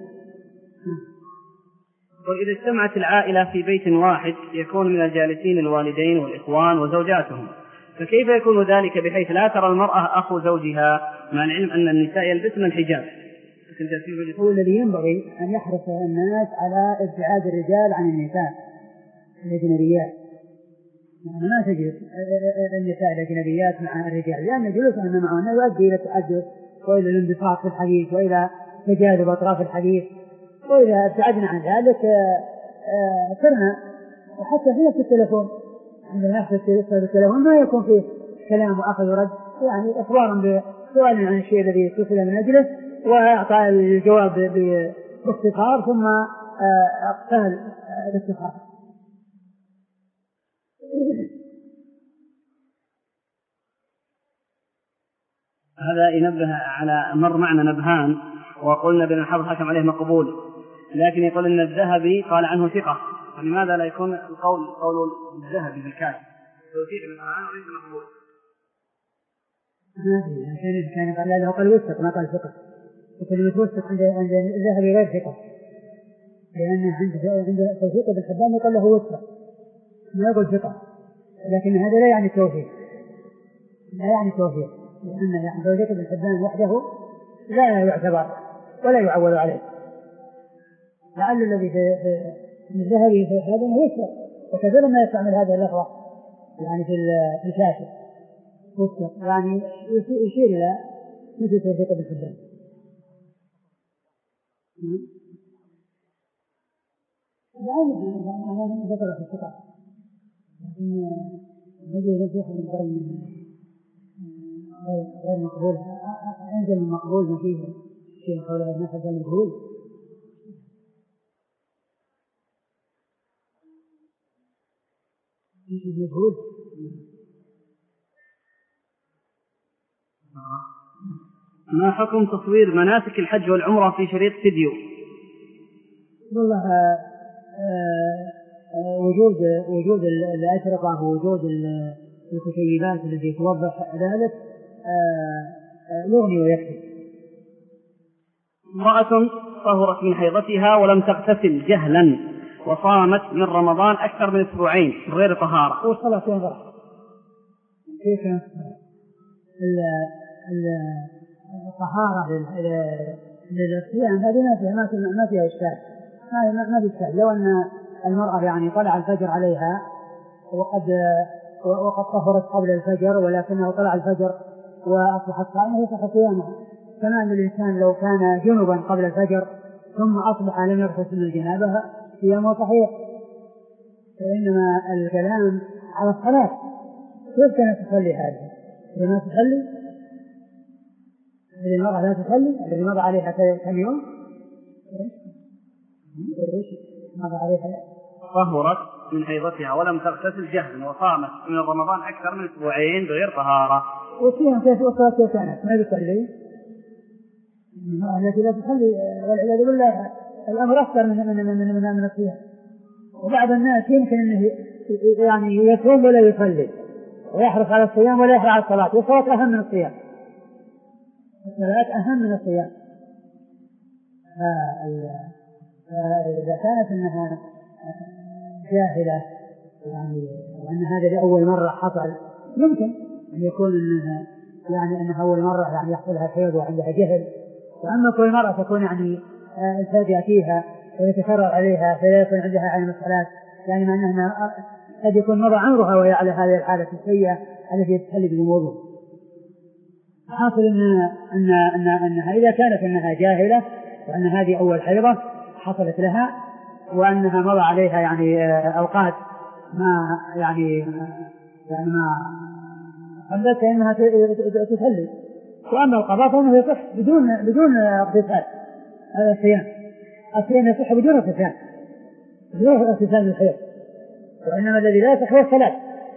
وإذا اجتمعت العائلة في بيت واحد يكون من الجالسين الوالدين والإخوان وزوجاتهم فكيف يكون ذلك بحيث لا ترى المرأة أخو زوجها مع العلم أن النساء يلبسن الحجاب؟ هو الذي ينبغي أن يحرص الناس على ابتعاد الرجال عن النساء الأجنبيات. يعني ما تجد النساء الأجنبيات مع الرجال لأن جلوسهن معهن يؤدي إلى التحدث وإلى الانبساط في الحديث وإلى تجاذب أطراف الحديث. وإذا ابتعدنا عن ذلك صرنا وحتى في نفس التلفون عندما نحن التلفون ما يكون فيه كلام وأخذ ورد يعني إخبارا بسؤال عن الشيء الذي اتصل من أجله وإعطاء الجواب باختصار ثم أقفال الاتصال. هذا ينبه على مر معنا نبهان وقلنا بأن الحافظ حكم عليه مقبول لكن يقول أن الذهبي قال عنه ثقة فلماذا لا يكون القول قول الذهبي بالكاتب توثيق من القرآن وليس مقبول؟ هذه كان قال له قال وثق ما قال ثقة وكلمة وثق عند عند الذهبي غير ثقة لأن عند عند توثيق ابن حبان يقول له وثق ما يقول ثقة لكن هذا لا يعني توثيق لا يعني توثيق لأن يعني توثيق ابن حبان وحده لا يعتبر ولا يعول عليه. لعل الذي في الذهبي في هذا وثق وكثيرا ما يستعمل هذا اللفظ يعني في الكاتب وثق يعني يشير إلى مثل توثيق ابن حبان. أنا ذكر في الثقة، لكن الذي يصح من غير غير مقبول، أنزل المقبول ما فيه شيء حول الناس المجهول. مجهول. ما حكم تصوير مناسك الحج والعمرة في شريط فيديو؟ والله وجود وجود الأشرطة ووجود الكتيبات التي توضح ذلك يغني ويكفي. امرأة طهرت من حيضتها ولم تغتسل جهلا وصامت من رمضان أكثر من أسبوعين غير طهارة، والصلاة فيها ضرر. كيف الطهارة للصيام هذه ما فيها ما فيها إشكال، ما ما فيها إشكال. لو أن المرأة يعني طلع الفجر عليها وقد وقد طهرت قبل الفجر ولكنه طلع الفجر وأصبحت صائمة يصح صيامها، كما أن الإنسان لو كان جنبا قبل الفجر ثم أصبح لم يغتسل من الجنابة صيامه صحيح. وإنما الكلام على الصلاة، كيف كانت تصلي هذه؟ لما تصلي الذي المرأة لا تصلي الذي مضى عليها كم يوم مضى عليها طهرت من حيضتها ولم تغتسل جهلا وصامت من رمضان أكثر من أسبوعين بغير طهارة، وصيام كيف وصلت كيف كانت ما يصلي؟ المرأة التي لا تصلي والعياذ بالله الأمر أكثر من من من من, من الصيام. وبعض الناس يمكن أنه يعني يصوم ولا يصلي ويحرص على الصيام ولا يحرص على الصلاة، والصلاة أهم من الصيام، الصلاة أهم من الصيام. إذا كانت أنها جاهلة يعني وأن هذا لأول مرة حصل، يمكن أن يكون أنها يعني أنها أول مرة يعني يحصلها حيض وعندها جهل. وأما كل مرة تكون يعني الفرد يأتيها ويتكرر عليها فلا يكون عندها علم الصلاة، يعني ما أنها قد يكون مضى عمرها وهي على هذه الحالة السيئة التي تتحل بالوضوء. حاصل أن أن أن أنها إذا كانت أنها جاهلة وأن هذه أول حيضة حصلت لها وأنها مضى عليها يعني أوقات ما يعني يعني ما حدثت أنها تسلي. وأما القضاء فإنه يصح بدون بدون اغتسال، هذا الصيام الصيام يصح بدون اغتسال بدون اغتسال الحيض، وإنما الذي لا يصح هو الصلاة.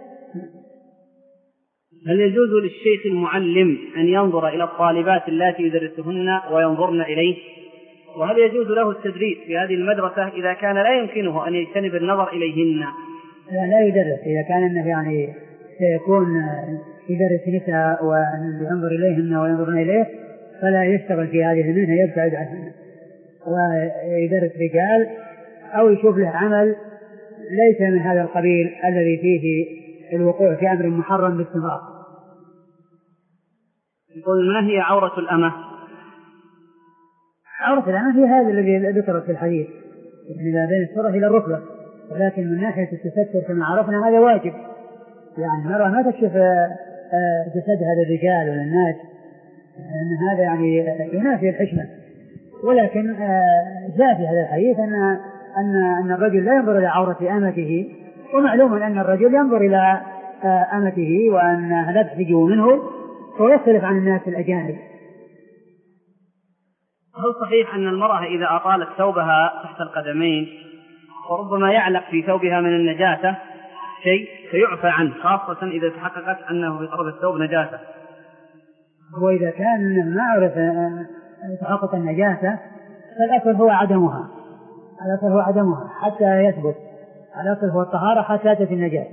هل يجوز للشيخ المعلم أن ينظر إلى الطالبات اللاتي يدرسهن وينظرن إليه؟ وهل يجوز له التدريس في هذه المدرسة إذا كان لا يمكنه أن يجتنب النظر إليهن؟ لا يدرس إذا كان أنه يعني سيكون يدرس نساء وينظر إليهن وينظرن إليه فلا يشتغل في هذه المهنة، يبتعد عنها ويدرس رجال أو يشوف له عمل ليس من هذا القبيل الذي فيه الوقوع في أمر محرم باستمرار. يقول ما هي عورة الأمة؟ عورة الأمة هي هذا الذي ذكرت في الحديث يعني ما بين السرة إلى الركبة، ولكن من ناحية التستر كما عرفنا هذا واجب، يعني المرأة ما تكشف جسدها للرجال ولا الناس، لأن هذا يعني ينافي الحشمة. ولكن جاء في هذا الحديث أن أن أن الرجل لا ينظر إلى عورة أمته، ومعلوم أن الرجل ينظر إلى أمته وأنها لا تحجب منه ويختلف عن الناس الأجانب. هل صحيح أن المرأة إذا أطالت ثوبها تحت القدمين وربما يعلق في ثوبها من النجاسة شيء فيعفى عنه، خاصة إذا تحققت أنه في طرف الثوب نجاسة؟ وإذا كان ما عرف تحقق النجاسة فالأصل هو عدمها، الأصل هو عدمها حتى يثبت، الأصل هو الطهارة حتى تأتي النجاسة.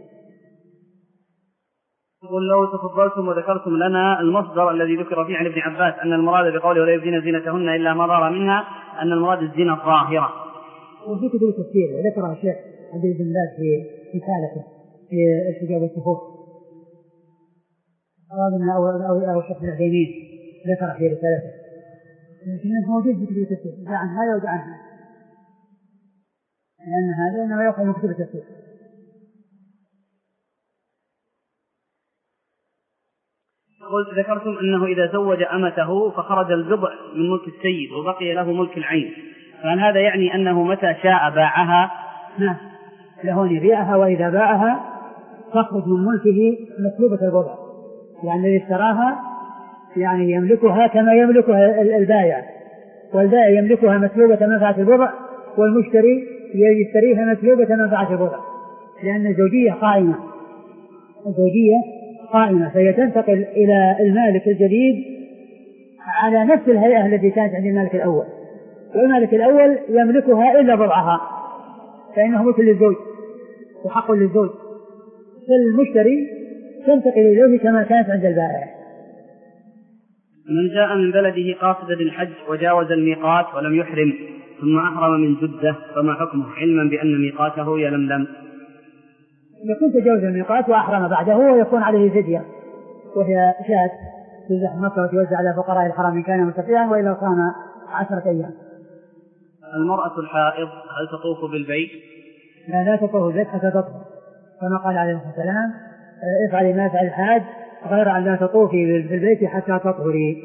يقول لو تفضلتم وذكرتم لنا المصدر الذي ذكر فيه عن ابن عباس أن المراد بقوله ولا يبدين زينتهن إلا ما ظهر منها أن المراد الزينة الظاهرة. وفي كتب التفسير ذكرها الشيخ عبد العزيز بن باز في رسالته في الحجاب والكفوف، أراد أو أو أو الشيخ ابن عثيمين ذكر في رسالته، لكنه موجود في كتب التفسير جاء عن هذا وجاء عن هذا، لأن هذا إنما يقع من كتب التفسير. قلت ذكرتم أنه إذا زوج أمته فخرج البضع من ملك السيد وبقي له ملك العين، فهل هذا يعني أنه متى شاء باعها؟ نعم، له أن يبيعها، وإذا باعها تخرج من ملكه مسلوبة البضع، يعني الذي اشتراها يعني يملكها كما يملكها البائع، والبائع يملكها مسلوبة منفعة البضع، والمشتري يشتريها مسلوبة منفعة البضع، لأن الزوجية قائمة الزوجية قائمة فهي تنتقل إلى المالك الجديد على نفس الهيئة التي كانت عند المالك الأول، والمالك الأول يملكها إلا بضعها فإنه مثل للزوج وحق للزوج، فالمشتري تنتقل إليه كما كانت عند البائع. من جاء من بلده قاصدا للحج وجاوز الميقات ولم يحرم ثم أحرم من جدة فما حكمه علما بأن ميقاته يلملم؟ يكون تجاوز الميقات وأحرم بعده ويكون عليه فدية، وهي شاة تذبح مكة وتوزع على فقراء الحرم إن كان مستطيعا، وإلا صام عشرة أيام. المرأة الحائض هل تطوف بالبيت؟ لا لا تطوف بالبيت حتى تطهر، كما قال عليه الصلاة والسلام افعلي ما يفعل الحاج غير أن لا تطوفي بالبيت حتى تطهري.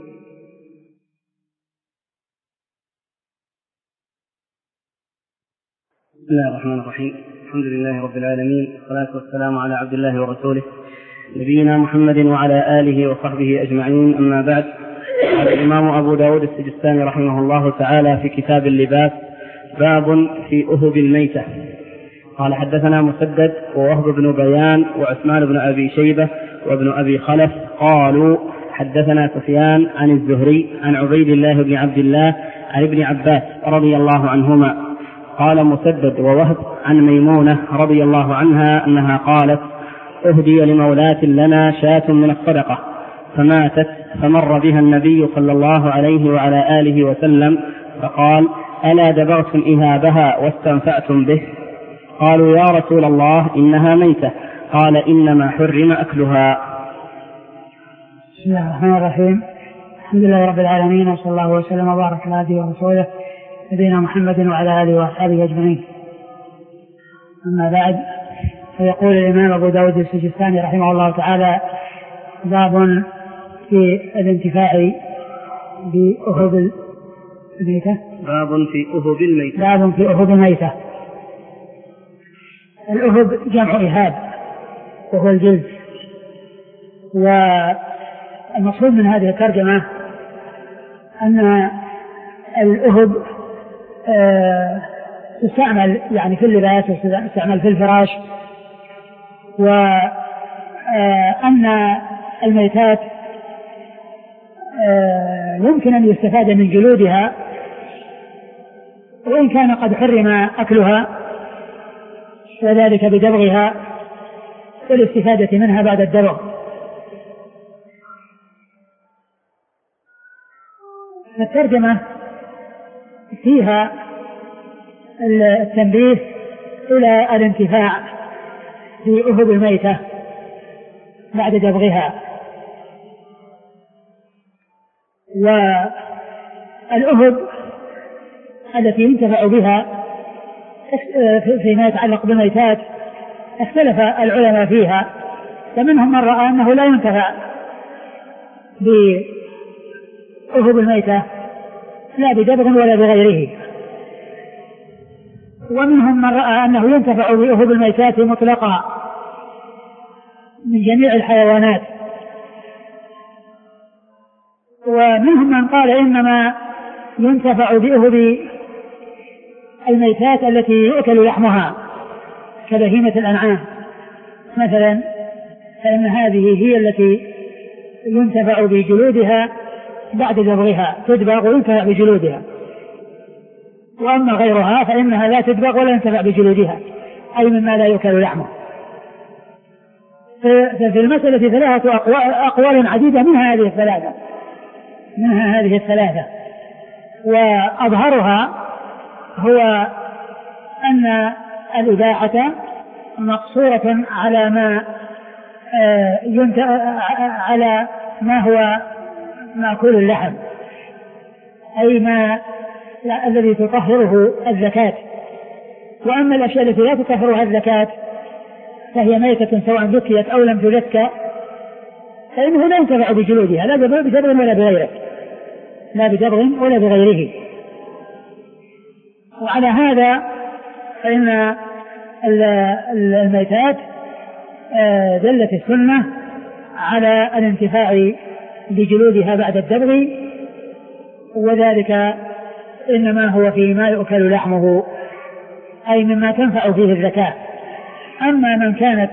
بسم الله الرحمن الرحيم، الحمد لله رب العالمين، والصلاة والسلام على عبد الله ورسوله نبينا محمد وعلى آله وصحبه أجمعين، أما بعد. قال الإمام أبو داود السجستاني رحمه الله تعالى في كتاب اللباس باب في أهب الميتة. قال حدثنا مسدد ووهب بن بيان وعثمان بن أبي شيبة وابن أبي خلف قالوا حدثنا سفيان عن الزهري عن عبيد الله بن عبد الله عن ابن عباس رضي الله عنهما قال مسدد ووهب عن ميمونة رضي الله عنها أنها قالت أهدي لمولاة لنا شاة من الصدقة فماتت فمر بها النبي صلى الله عليه وعلى آله وسلم فقال ألا دبرتم إهابها واستنفعتم به؟ قالوا يا رسول الله إنها ميتة. قال إنما حرم أكلها. بسم الله الرحمن الرحيم، الحمد لله رب العالمين، وصلى الله وسلم وبارك على عبده ورسوله نبينا محمد وعلى آله وأصحابه أجمعين. أما بعد، فيقول الإمام أبو داود السجستاني رحمه الله تعالى باب في الانتفاع بأهب الميتة. باب في أهب الميتة. باب في أهب الميتة. الأهب جمع إهاب وهو الجلد، والمقصود من هذه الترجمة أن الأهب آه تستعمل يعني في اللباس وتستعمل في الفراش، وأن آه الميتات آه يمكن أن يستفاد من جلودها وإن كان قد حرم أكلها، وذلك بدبغها والاستفادة منها بعد الدبغ. الترجمة فيها التنبيه إلى الانتفاع في أهب الميتة بعد دبغها. والأهب التي ينتفع بها فيما يتعلق بالميتات اختلف العلماء فيها، فمنهم من رأى أنه لا ينتفع بأهب الميتة لا بدبغ ولا بغيره، ومنهم من رأى أنه ينتفع بأهب الميتات مطلقا من جميع الحيوانات، ومنهم من قال إنما ينتفع بأهب الميتات التي يؤكل لحمها كبهيمة الأنعام مثلا، فإن هذه هي التي ينتفع بجلودها بعد دبغها، تدبغ وينتفع بجلودها. وأما غيرها فإنها لا تدبغ ولا ينتفع بجلودها، أي مما لا يؤكل لحمه. ففي المسألة ثلاثة أقوال عديدة منها هذه الثلاثة منها هذه الثلاثة وأظهرها هو أن الإباحة مقصورة على ما على ما هو مأكول اللحم، أي ما الذي تطهره الزكاة. وأما الأشياء التي لا تطهرها الزكاة فهي ميتة سواء ذكيت أو لم تذكى، فإنه لا ينتفع بجلودها لا بدبغ ولا بغيره لا بدبغ ولا بغيره. وعلى هذا فإن الميتات دلت السنة على الانتفاع بجلودها بعد الدبغ، وذلك إنما هو فيما يؤكل لحمه، أي مما تنفع فيه الزكاة. أما من كانت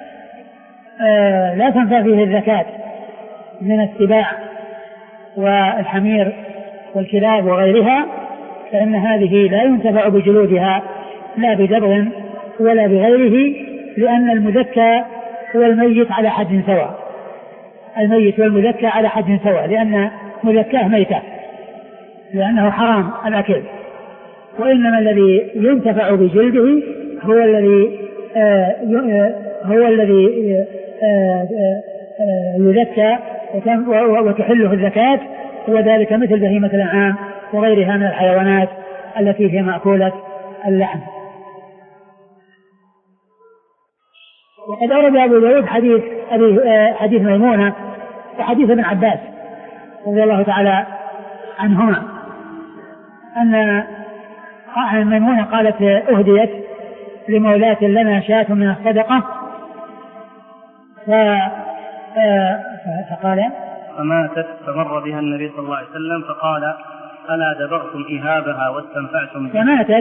لا تنفع فيه الزكاة من السباع والحمير والكلاب وغيرها فإن هذه لا ينتفع بجلودها لا بدبغ ولا بغيره، لأن المذكى والميت على حد سواء، الميت والمذكى على حد سواء، لأن مذكاه ميتة لأنه حرام الأكل. وإنما الذي ينتفع بجلده هو الذي هو الذي يذكى وتحله الزكاة، وذلك مثل بهيمة الأنعام وغيرها من الحيوانات التي هي مأكولة اللحم. وقد أورد أبو داود حديث حديث ميمونة وحديث ابن عباس رضي الله تعالى عنهما أن ميمونة قالت أهديت لمولاة لنا شاة من الصدقة فقال فماتت فمر بها النبي صلى الله عليه وسلم فقال ألا دبغتم إهابها واستنفعتم بها؟ فماتت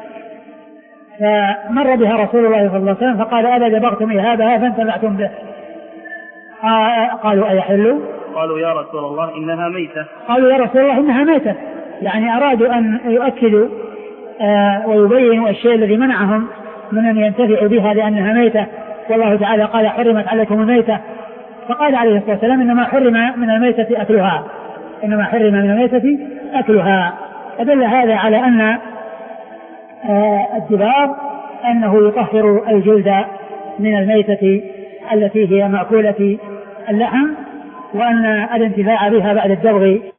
فمر بها رسول الله صلى الله عليه وسلم فقال ألا دبغتم إهابها فانتفعتم به؟ قالوا أيحل؟ قالوا يا رسول الله إنها ميتة. قالوا يا رسول الله إنها ميتة، يعني أرادوا أن يؤكدوا ويبينوا الشيء الذي منعهم من أن ينتفعوا بها لأنها ميتة، والله تعالى قال حرمت عليكم الميتة، فقال عليه الصلاة والسلام إنما حرم من الميتة أكلها، إنما حرم من الميتة أكلها. فدل هذا على أن الدباغ أنه يطهر الجلد من الميتة التي هي مأكولة اللحم، وأن الانتفاع بها بعد الدبغ